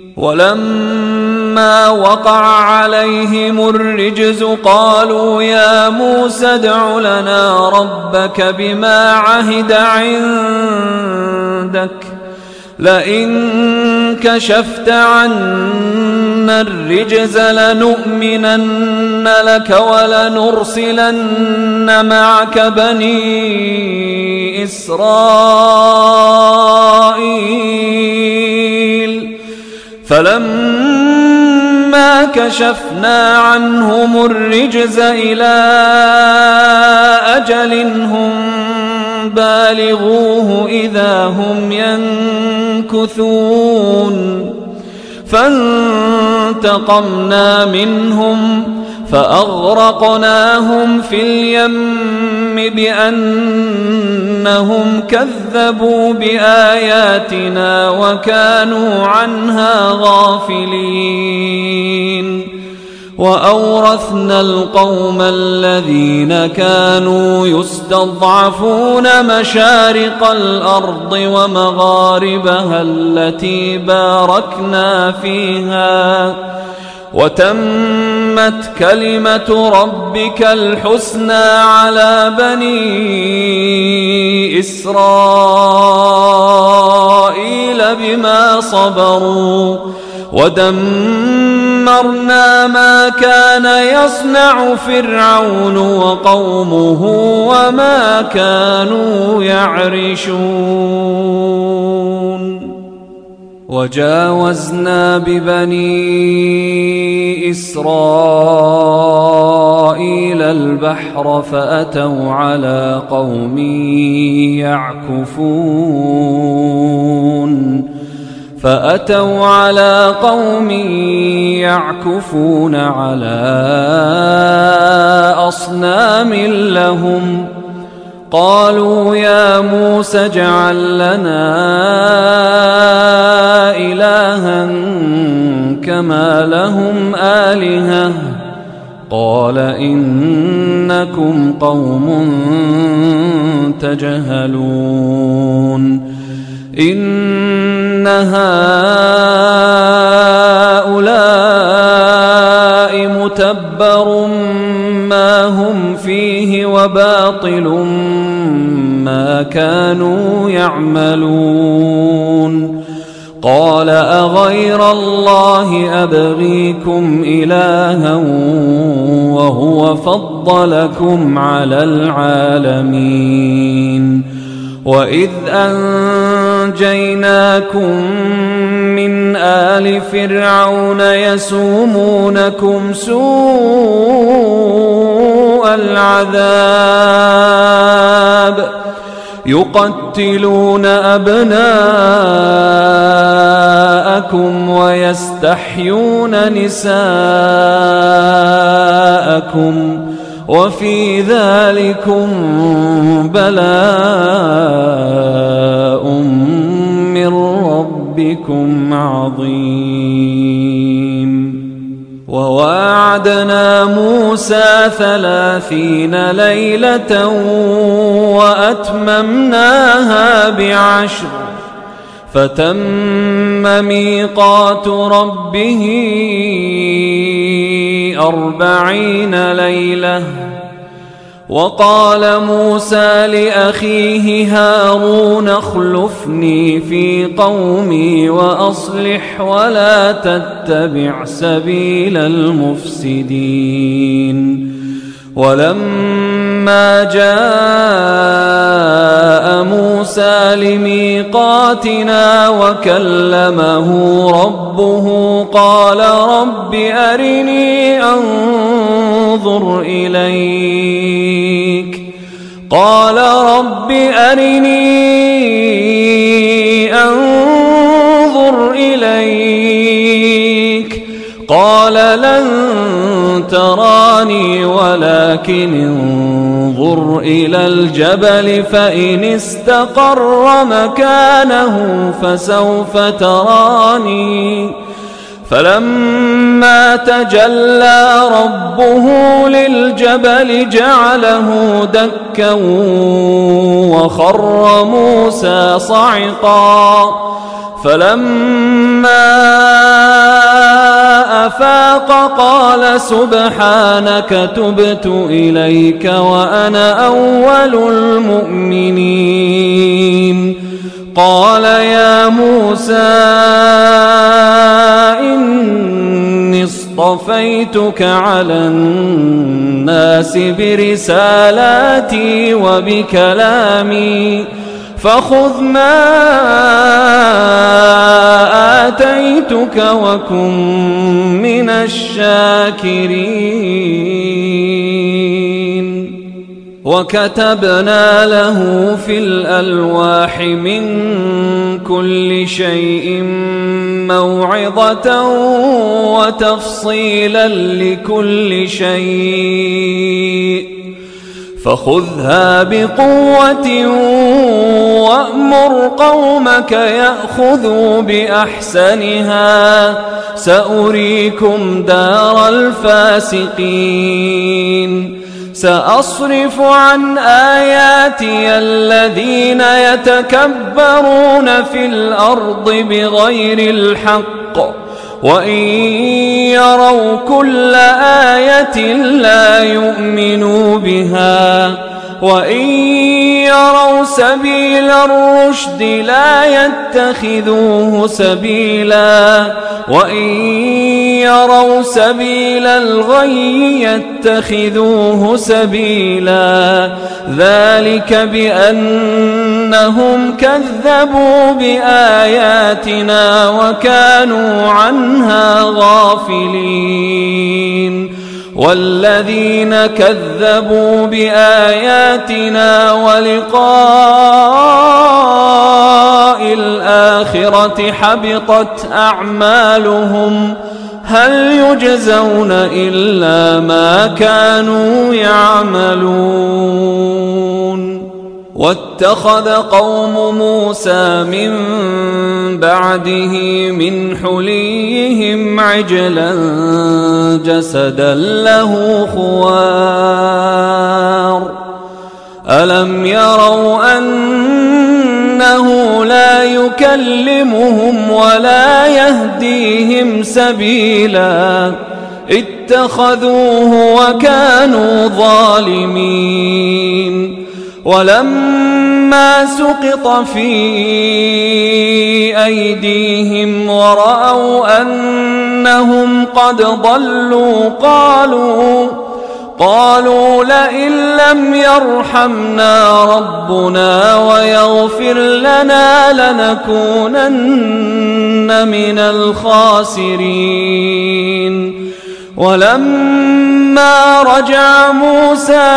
ولما وقع عليهم الرجز قالوا يا موسى ادع لنا ربك بما عهد عندك لئن كشفت عنا الرجز لنؤمنن لك ولنرسلن معك بني إسرائيل. فلما كشفنا عنهم الرجز إلى أجل هم بالغوه إذا هم ينكثون فانتقمنا منهم فأغرقناهم في اليم بأنهم كذبوا بآياتنا وكانوا عنها غافلين. وأورثنا القوم الذين كانوا يستضعفون مشارق الأرض ومغاربها التي باركنا فيها وتمت كلمة ربك الحسنى على بني إسرائيل بما صبروا ودمرنا ودمرنا ما كان يصنع فرعون وقومه وما كانوا يعرشون وجاوزنا ببني إسرائيل البحر فأتوا على قوم يعكفون فأتوا على قوم يعكفون على أصنام لهم قالوا يا موسى اجعل لنا إلها كما لهم آلهة قال إنكم قوم تجهلون إن هؤلاء متبر ما هم فيه وباطل ما كانوا يعملون قال أغير الله أبغيكم إلها وهو فضلكم على العالمين وإذ أنجيناكم من آل فرعون يسومونكم سوء العذاب يقتلون أبناءكم ويستحيون نساءكم وفي ذلكم بلاء من ربكم عظيم وواعدنا موسى ثلاثين ليلة وأتممناها بعشر فتم ميقات ربه أربعين ليلة وقال موسى لأخيه هارون اخلفني في قومي وأصلح ولا تتبع سبيل المفسدين ولما جاء موسى لميقاتنا وكلمه ربه قال رب أرني أنظر إليك قال رب أرني أنظر إليك قال لن تراني ولكن انظر إلى الجبل فإن استقر مكانه فسوف تراني فلما تجلى ربه للجبل جعله دكا وخر موسى صعقا فلما أفاق قال سبحانك تبت إليك وأنا أول المؤمنين قال يا موسى إني اصطفيتك على الناس برسالاتي وبكلامي فخذ ما آتيتك وكن من الشاكرين وكتبنا له في الألواح من كل شيء موعظة وتفصيلا لكل شيء فخذها بقوة وأمر قومك يأخذوا بأحسنها سأريكم دار الفاسقين سأصرف عن آياتي الذين يتكبرون في الأرض بغير الحق وإن يروا كل آية لا يؤمنوا بها وإن يروا سبيل الرشد لا يتخذوه سبيلا وإن يروا سبيل الغي يتخذوه سبيلا ذلك بأنهم كذبوا بآياتنا وكانوا عنها غافلين والذين كذبوا بآياتنا ولقاء الآخرة حبطت أعمالهم هل يجزون إلا ما كانوا يعملون واتخذ قوم موسى من بعده من حليهم عجلا جسدا له خوار ألم يروا أنه لا يكلمهم ولا يهديهم سبيلا اتخذوه وكانوا ظالمين ولما سقط في أيديهم ورأوا أنهم قد ضلوا قالوا قالوا لئن لم يرحمنا ربنا ويغفر لنا لنكونن من الخاسرين ولما رجع موسى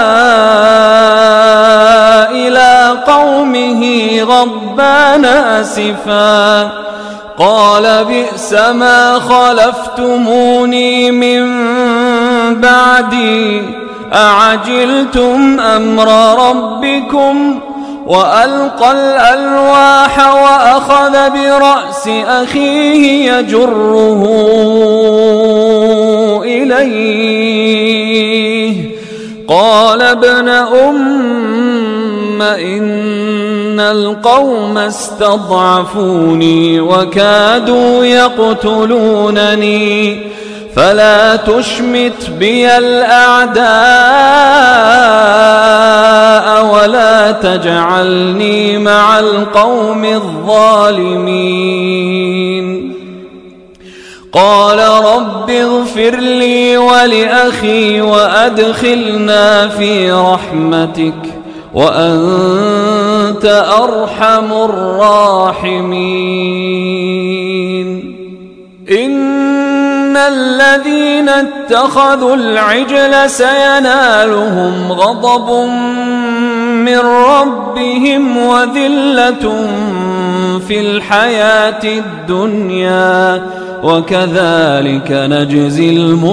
إلى قومه غضبان أسفا قال بئس ما خلفتموني من بعدي أعجلتم أمر ربكم وألقى الألواح وأخذ برأس أخيه يجره إليه قال ابن أم إن القوم استضعفوني وكادوا يقتلونني فلا تشمت بي الأعداء ولا تجعلني مع القوم الظالمين قال رب اغفر لي ولأخي وأدخلنا في رحمتك وأنت أرحم الراحمين إن الذين اتخذوا العجل سينالهم غضب من ربهم وذلة في الحياة الدنيا وكذلك نجزي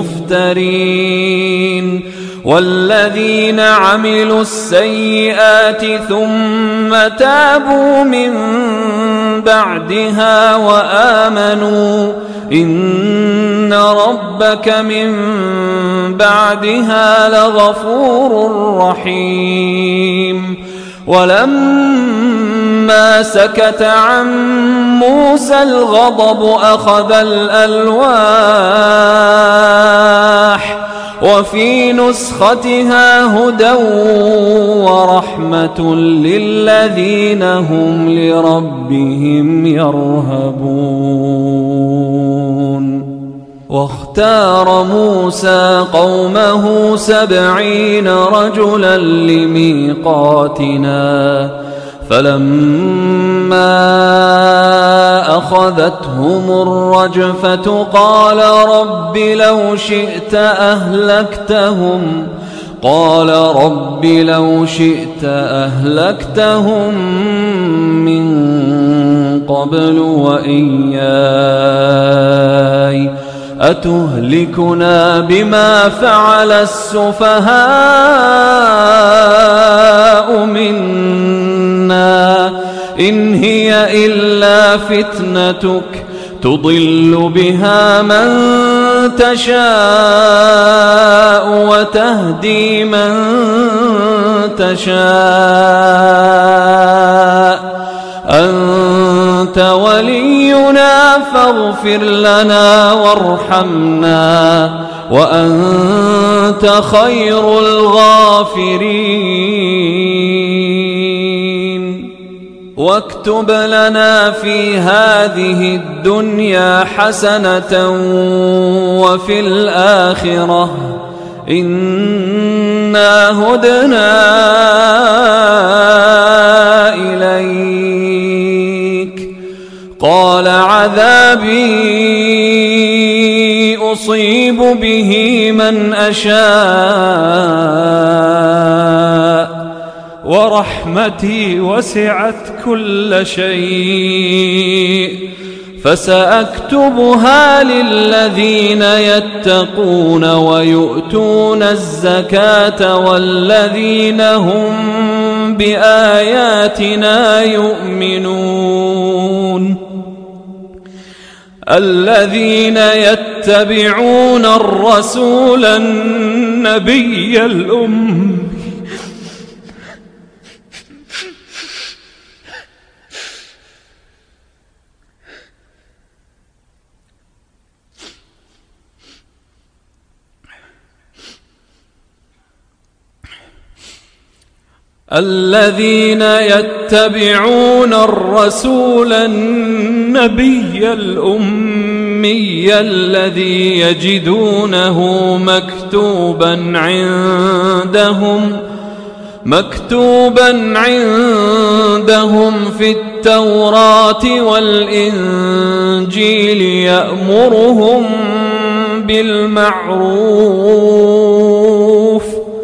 المفترين والذين عملوا السيئات ثم تابوا من بعدها وآمنوا إن ربك من بعدها لغفور رحيم ولما سكت عن موسى الغضب أخذ الألواح وفي نسختها هدى ورحمة للذين هم لربهم يرهبون واختار موسى قومه سبعين رجلا لميقاتنا فلما أخذتهم الرجفة قال رب لو شئت أهلكتهم قال رب لو شئت أهلكتهم من قبل وإياي أتهلكنا بما فعل السفهاء منا إن هي إلا فتنتك تضل بها من تشاء وتهدي من تشاء أنت ولينا فاغفر لنا وارحمنا وأنت خير الغافرين واكتب لنا في هذه الدنيا حسنة وفي الآخرة إنا هدنا إليك. قال عذابي أصيب به من أشاء ورحمتي وسعت كل شيء فسأكتبها للذين يتقون ويؤتون الزكاة والذين هم بآياتنا يؤمنون. الذين يتبعون الرسول النبي الأمي الذين يتبعون الرسول النبي الأمي الذي يجدونه مكتوبا عندهم مكتوبا عندهم في التوراة والإنجيل يأمرهم بالمعروف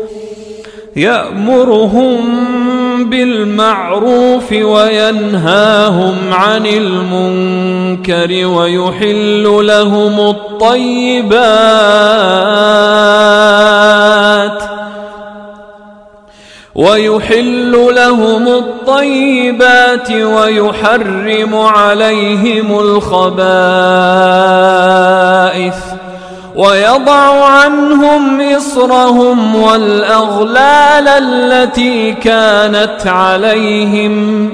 يأمرهم بالمعروف وينهاهم عن المنكر ويحل لهم الطيبات ويحل لهم الطيبات ويحرم عليهم الخبائث ويضع عنهم إصرهم والأغلال التي كانت عليهم.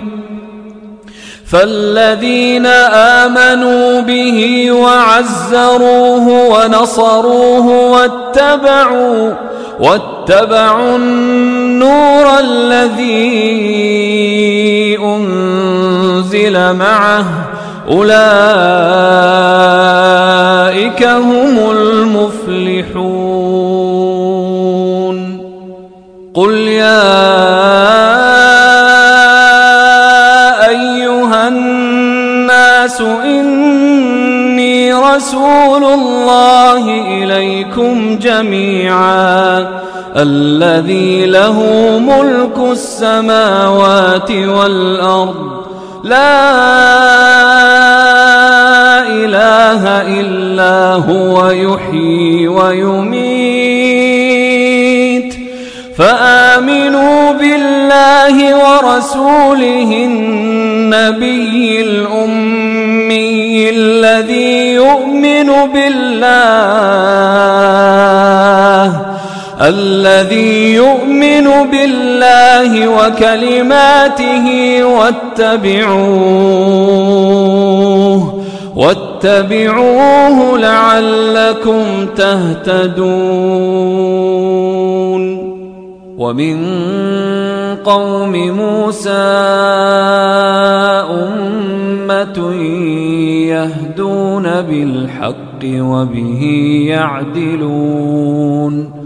فالذين آمنوا به وعزروه ونصروه واتبعوا واتبعوا النور الذي أنزل معه أولئك هم المفلحون. قل يا أيها الناس إني رسول الله إليكم جميعا الذي له ملك السماوات والأرض لا إله إلا هو يحيي ويميت فآمنوا بالله ورسوله النبي الأمي الذي يؤمن بالله الذي يؤمن بالله وكلماته واتبعوه واتبعوه لعلكم تهتدون. ومن قوم موسى أمة يهدون بالحق وبه يعدلون.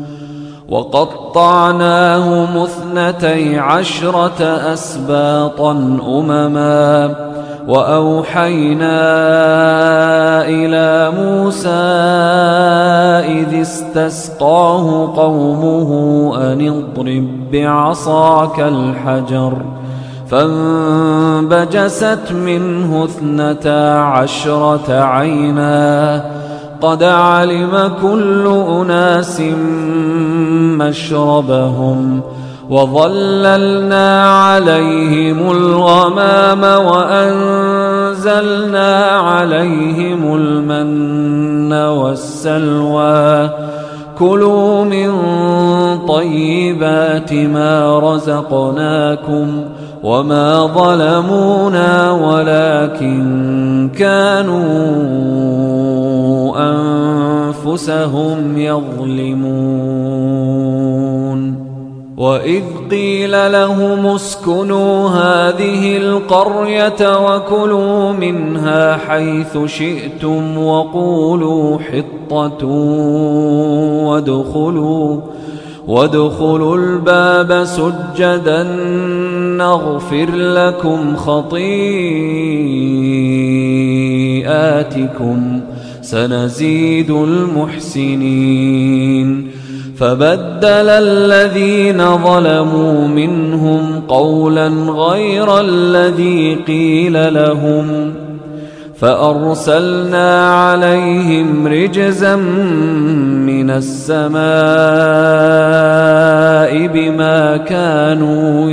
وقطعناهم اثنتي عشرة أسباطا أمما وأوحينا إلى موسى إذ استسقاه قومه أن اضرب بعصاك الحجر فانبجست منه اثنتا عشرة عينا قد علم كل أناس مشربهم وظللنا عليهم الغمام وأنزلنا عليهم المن والسلوى كلوا من طيبات ما رزقناكم وما ظلمونا ولكن كانوا أنفسهم يظلمون. وإذ قيل لهم اسكنوا هذه القرية وكلوا منها حيث شئتم وقولوا حطة وادخلوا وادخلوا الباب سجدا نغفر لكم خطيئاتكم سنزيد المحسنين فبدل الذين ظلموا منهم قولا غير الذي قيل لهم فأرسلنا عليهم رجزا من السماء بما كانوا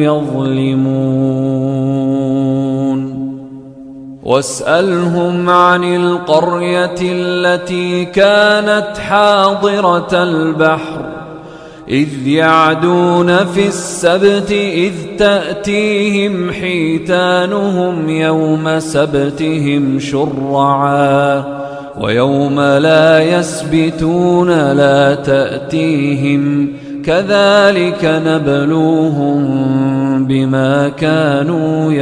يظلمون واسألهم عن القرية التي كانت حاضرة البحر إذ يعدون في السبت إذ تأتيهم حيتانهم يوم سبتهم شرعا ويوم لا يسبتون لا تأتيهم كذلك نبلوهم بما كانوا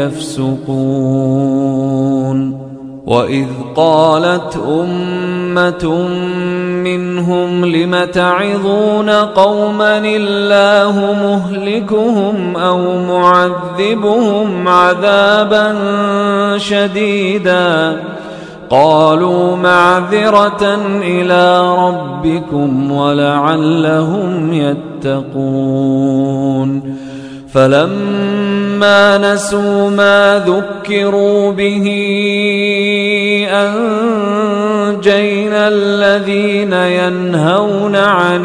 يفسقون وإذ قالت أمة منهم لم تعظون قوما الله مهلكهم أو معذبهم عذابا شديدا قالوا معذرة إلى ربكم ولعلهم يتقون فلما نسوا ما ذكروا به أنجينا الذين ينهون عن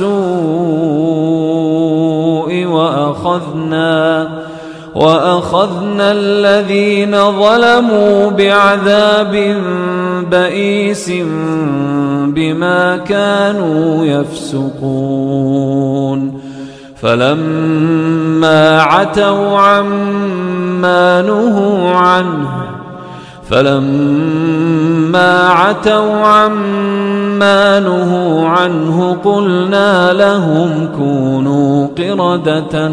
السوء وأخذنا وأخذنا الذين ظلموا بعذاب بئيس بما كانوا يفسقون فلما عتوا عما نهوا عنه فلما عتوا عما نهوا عنه قلنا لهم كونوا قردة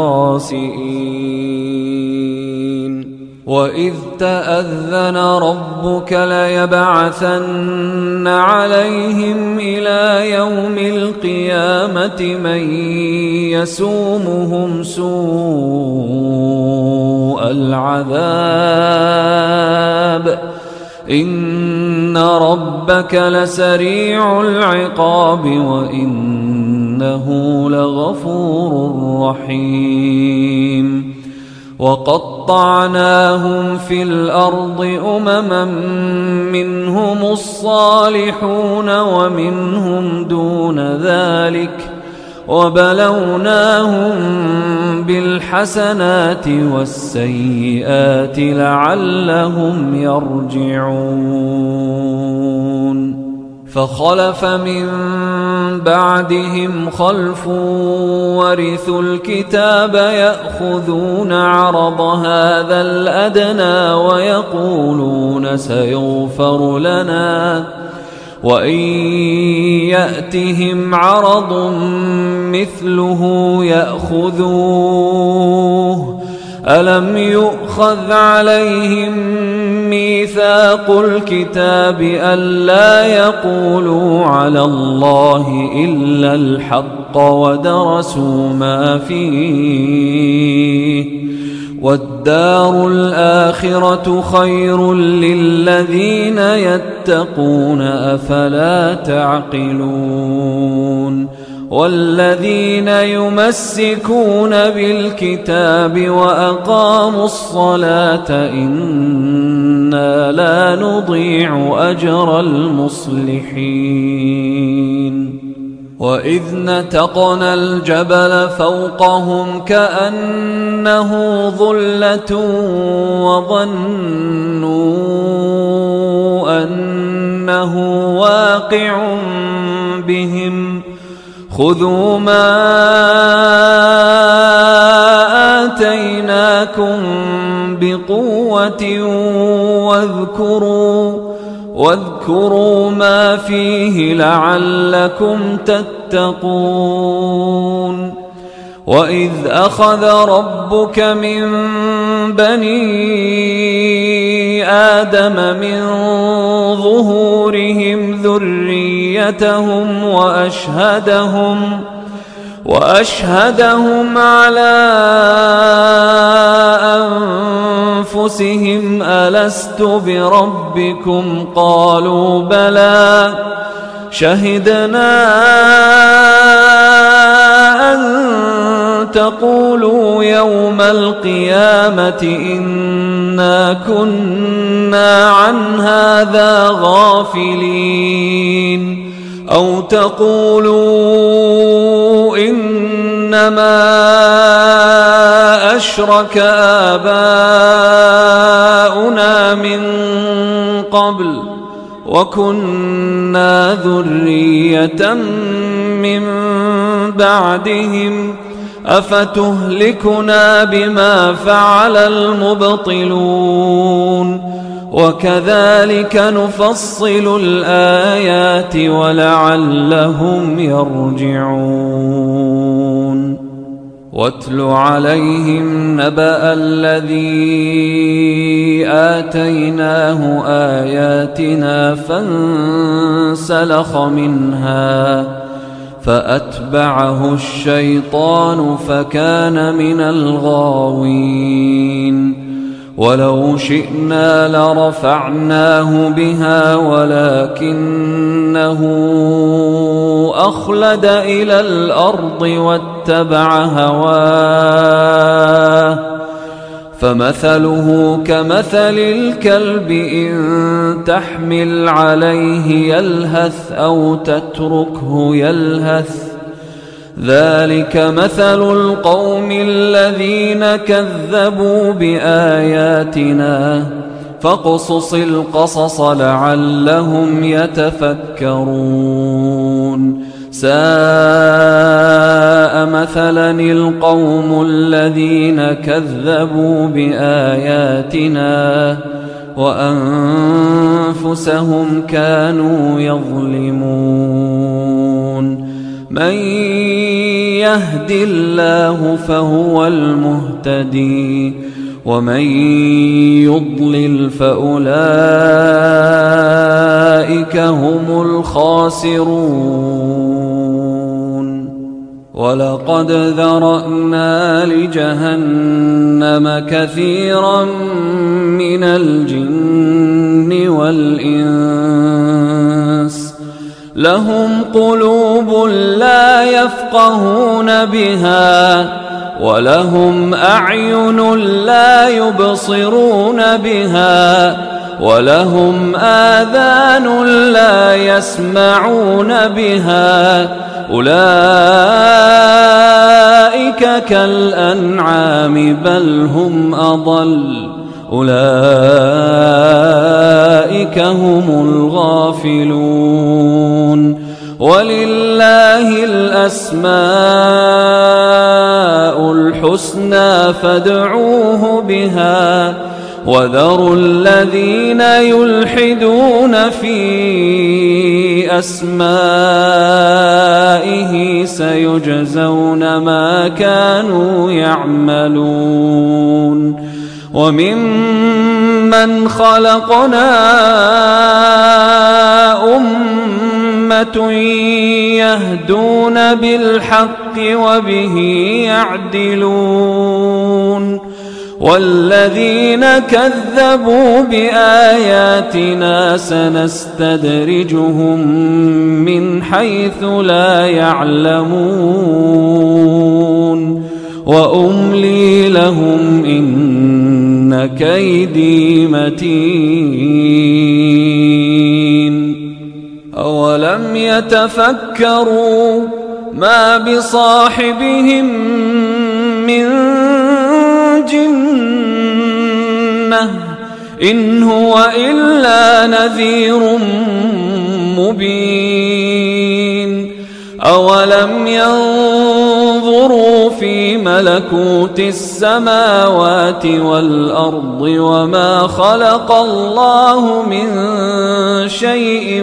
خاسئين وإذ تأذن ربك ليبعثن عليهم إلى يوم القيامة من يسومهم سوء العذاب إن ربك لسريع العقاب وإنه لغفور رحيم وقطعناهم في الأرض أمما منهم الصالحون ومنهم دون ذلك وبلوناهم بالحسنات والسيئات لعلهم يرجعون فخلف من بعدهم خلف ورثوا الكتاب يأخذون عرض هذا الأدنى ويقولون سيغفر لنا وإن يأتهم عرض مثله يأخذوه ألم يؤخذ عليهم ميثاق الكتاب ألا يقولوا على الله إلا الحق ودرسوا ما فيه والدار الآخرة خير للذين يتقون أفلا تعقلون والذين يمسكون بالكتاب وأقاموا الصلاة إنا لا نضيع أجر المصلحين وإذ نتقنا الجبل فوقهم كأنه ظلة وظنوا أنه واقع بهم خذوا ما آتيناكم بقوة واذكروا واذكروا ما فيه لعلكم تتقون وإذ أخذ ربك من بني آدم من ظهورهم ذريتهم وأشهدهم وأشهدهم على أنفسهم ألست بربكم قالوا بلى شهدنا أن تقولوا يوم القيامة إنا كنا عن هذا غافلين أو تقولوا إنما أشرك آباؤنا من قبل وكنا ذرية من بعدهم أفتهلكنا بما فعل المبطلون وكذلك نفصل الآيات ولعلهم يرجعون واتل عليهم نبأ الذي آتيناه آياتنا فانسلخ منها فأتبعه الشيطان فكان من الغاوين ولو شئنا لرفعناه بها ولكنه أخلد إلى الأرض واتبع هواه فمثله كمثل الكلب إن تحمل عليه يلهث أو تتركه يلهث ذلك مثل القوم الذين كذبوا بآياتنا فاقصص القصص لعلهم يتفكرون ساء مثلا القوم الذين كذبوا بآياتنا وأنفسهم كانوا يظلمون من يهد الله فهو المهتدي ومن يضلل فأولئك هم الخاسرون ولقد ذرأنا لجهنم كثيرا من الجن والإنس لهم قلوب لا يفقهون بها ولهم أعين لا يبصرون بها ولهم آذان لا يسمعون بها أولئك كالأنعام بل هم أضل أولئك هم الغافلون ولله الأسماء الحسنى فادعوه بها وذروا الذين يلحدون في أسمائه سيجزون ما كانوا يعملون وممن خلقنا أمة يهدون بالحق وبه يعدلون والذين كذبوا بآياتنا سنستدرجهم من حيث لا يعلمون وأملي لهم إن كيدي متين أولم يتفكروا ما بصاحبهم من جنة إن هو إلا نذير مبين أولم ينظروا في ملكوت السماوات والأرض وما خلق الله من شيء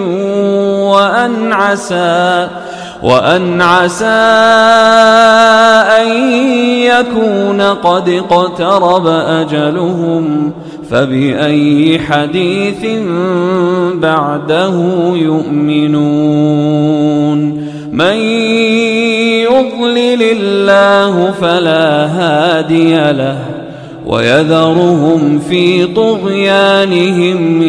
وأن عسى وأن عسى أن يكون قد اقترب أجلهم فبأي حديث بعده يؤمنون من يضلل الله فلا هادي له ويذرهم في طغيانهم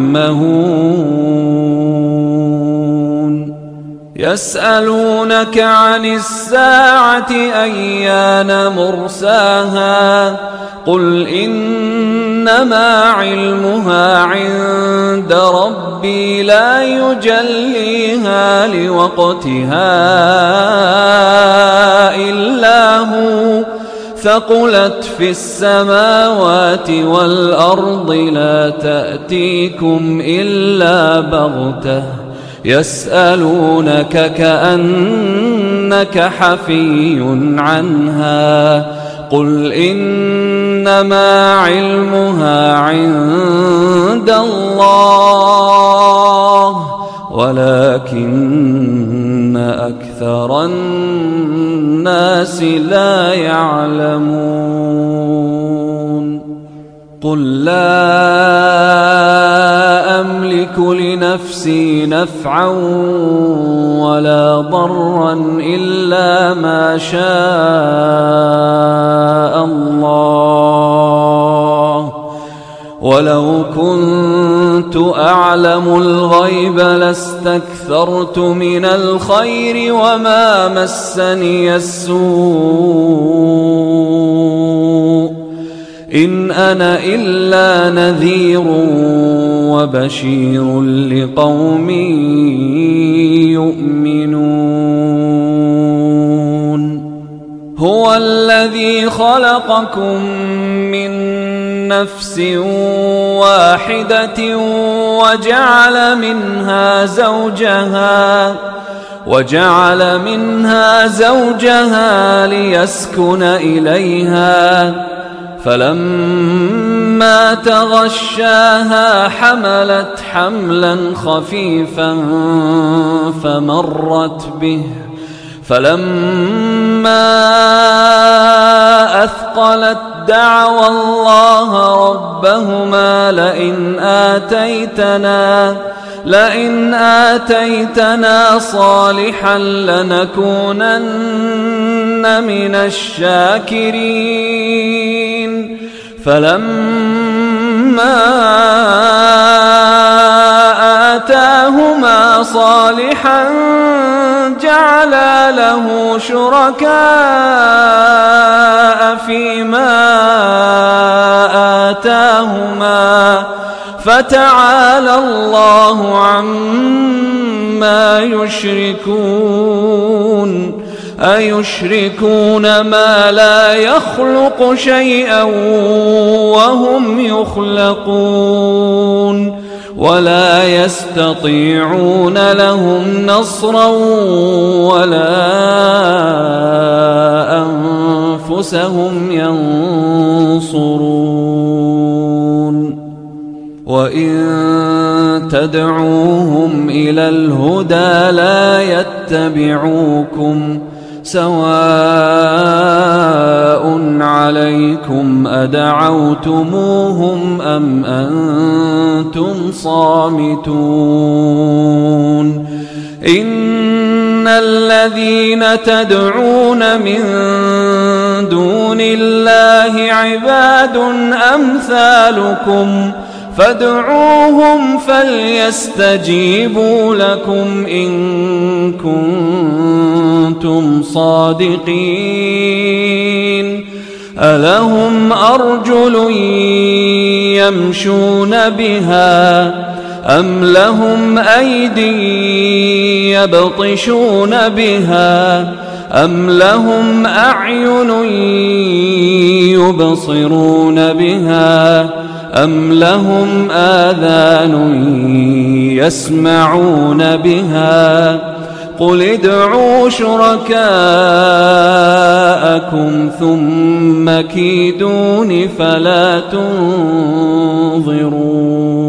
يعمهون يسألونك عن الساعة أيان مرساها قل إنما علمها عند ربي لا يجليها لوقتها إلا هو ثقلت في السماوات والأرض لا تأتيكم إلا بغتة يسألونك كأنك حفي عنها قل إنما علمها عند الله ولكن أكثر الناس لا يعلمون قل لا أملك لنفسي نفعا ولا ضرا إلا ما شاء الله ولو كنت أعلم الغيب لاستكثرت من الخير وما مسني السوء إن أنا إلا نذير وبشير لقوم يؤمنون هو الذي خلقكم من نفس واحدة وجعل منها زوجها وجعل منها زوجها ليسكن إليها فلما تغشاها حملت حملا خفيفا فمرت به فلما أثقلت دعوا الله ربهما لئن آتيتنا لئن آتيتنا صالحا لنكونن من الشاكرين فلما آتاهما صالحا جعلا له شركاء فيما آتاهما فتعالى الله عما يشركون أيشركون ما لا يخلق شيئا وهم يخلقون ولا يستطيعون لهم نصرا ولا أنفسهم ينصرون وإن تدعوهم إلى الهدى لا يتبعوكم سواء عليكم أدعوتموهم أم أنتم صامتون إن الذين تدعون من دون الله عباد أمثالكم فادعوهم فليستجيبوا لكم إن كنتم صادقين ألهم أرجل يمشون بها أم لهم أيدي يبطشون بها أم لهم أعين يبصرون بها أم لهم آذان يسمعون بها قل ادعوا شركاءكم ثم كيدون فلا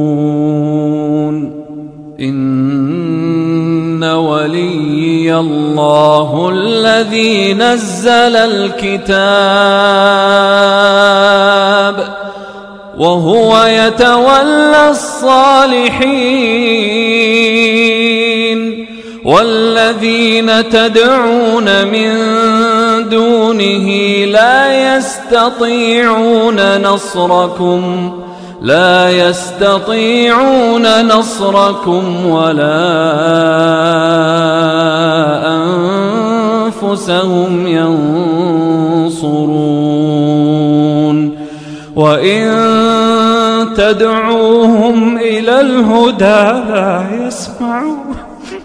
تنظرون إن وليي الله الله الذي نزل الكتاب وهو يتولى الصالحين والذين تدعون من دونه لا يستطيعون نصركم لا يستطيعون نصركم ولا أنفسهم ينصرون وإن تدعوهم إلى الهدى لا يسمعون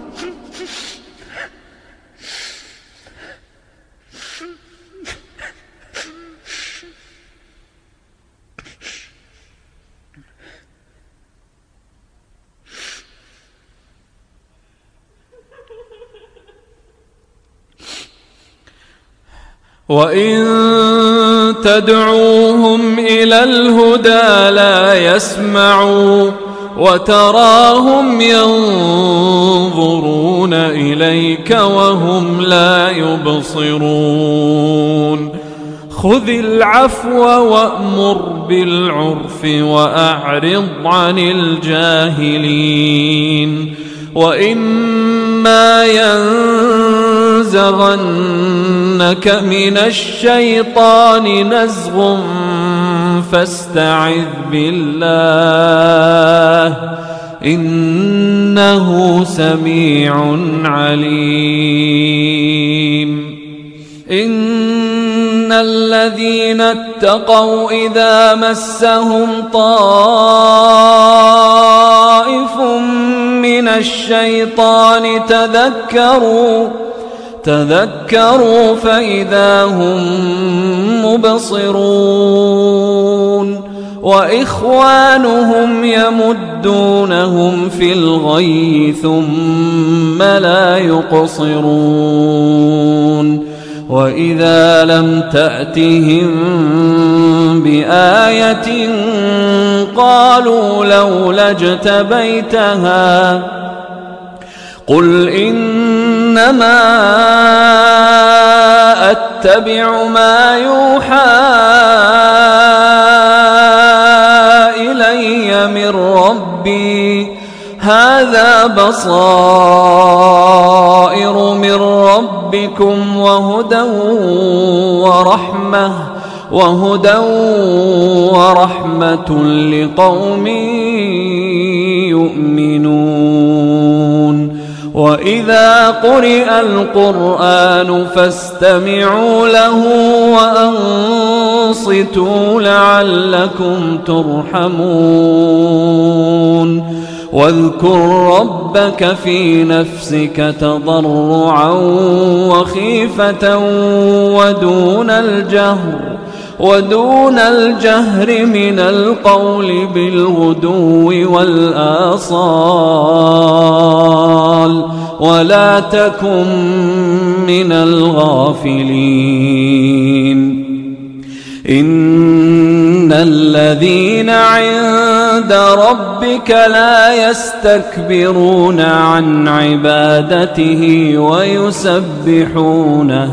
وإن تدعوهم إلى الهدى لا يسمعوا وتراهم ينظرون إليك وهم لا يبصرون خذ العفو وأمر بالعرف وأعرض عن الجاهلين وإما ينزغنك من الشيطان نزغ فاستعذ بالله إنه سميع عليم إن الذين اتقوا إذا مسهم طائف من الشيطان تذكروا تذكروا فإذا هم مبصرون وإخوانهم يمدونهم في الغي ثم لا يقصرون وإذا لم تأتهم بآية قالوا لولا اجتبيتها قل إنما أتبع ما يوحى إلي من ربي هذا بصائر من ربكم وهدى ورحمة وهدى ورحمة لقوم يؤمنون وإذا قرئ القرآن فاستمعوا له وأنصتوا لعلكم ترحمون واذكر ربك في نفسك تضرعا وخيفة ودون الجهر ودون الجهر من القول بالغدو والآصال ولا تكن من الغافلين إن الذين عند ربك لا يستكبرون عن عبادته ويسبحونه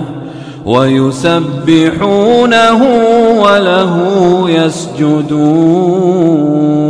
ويسبحونه وله يسجدون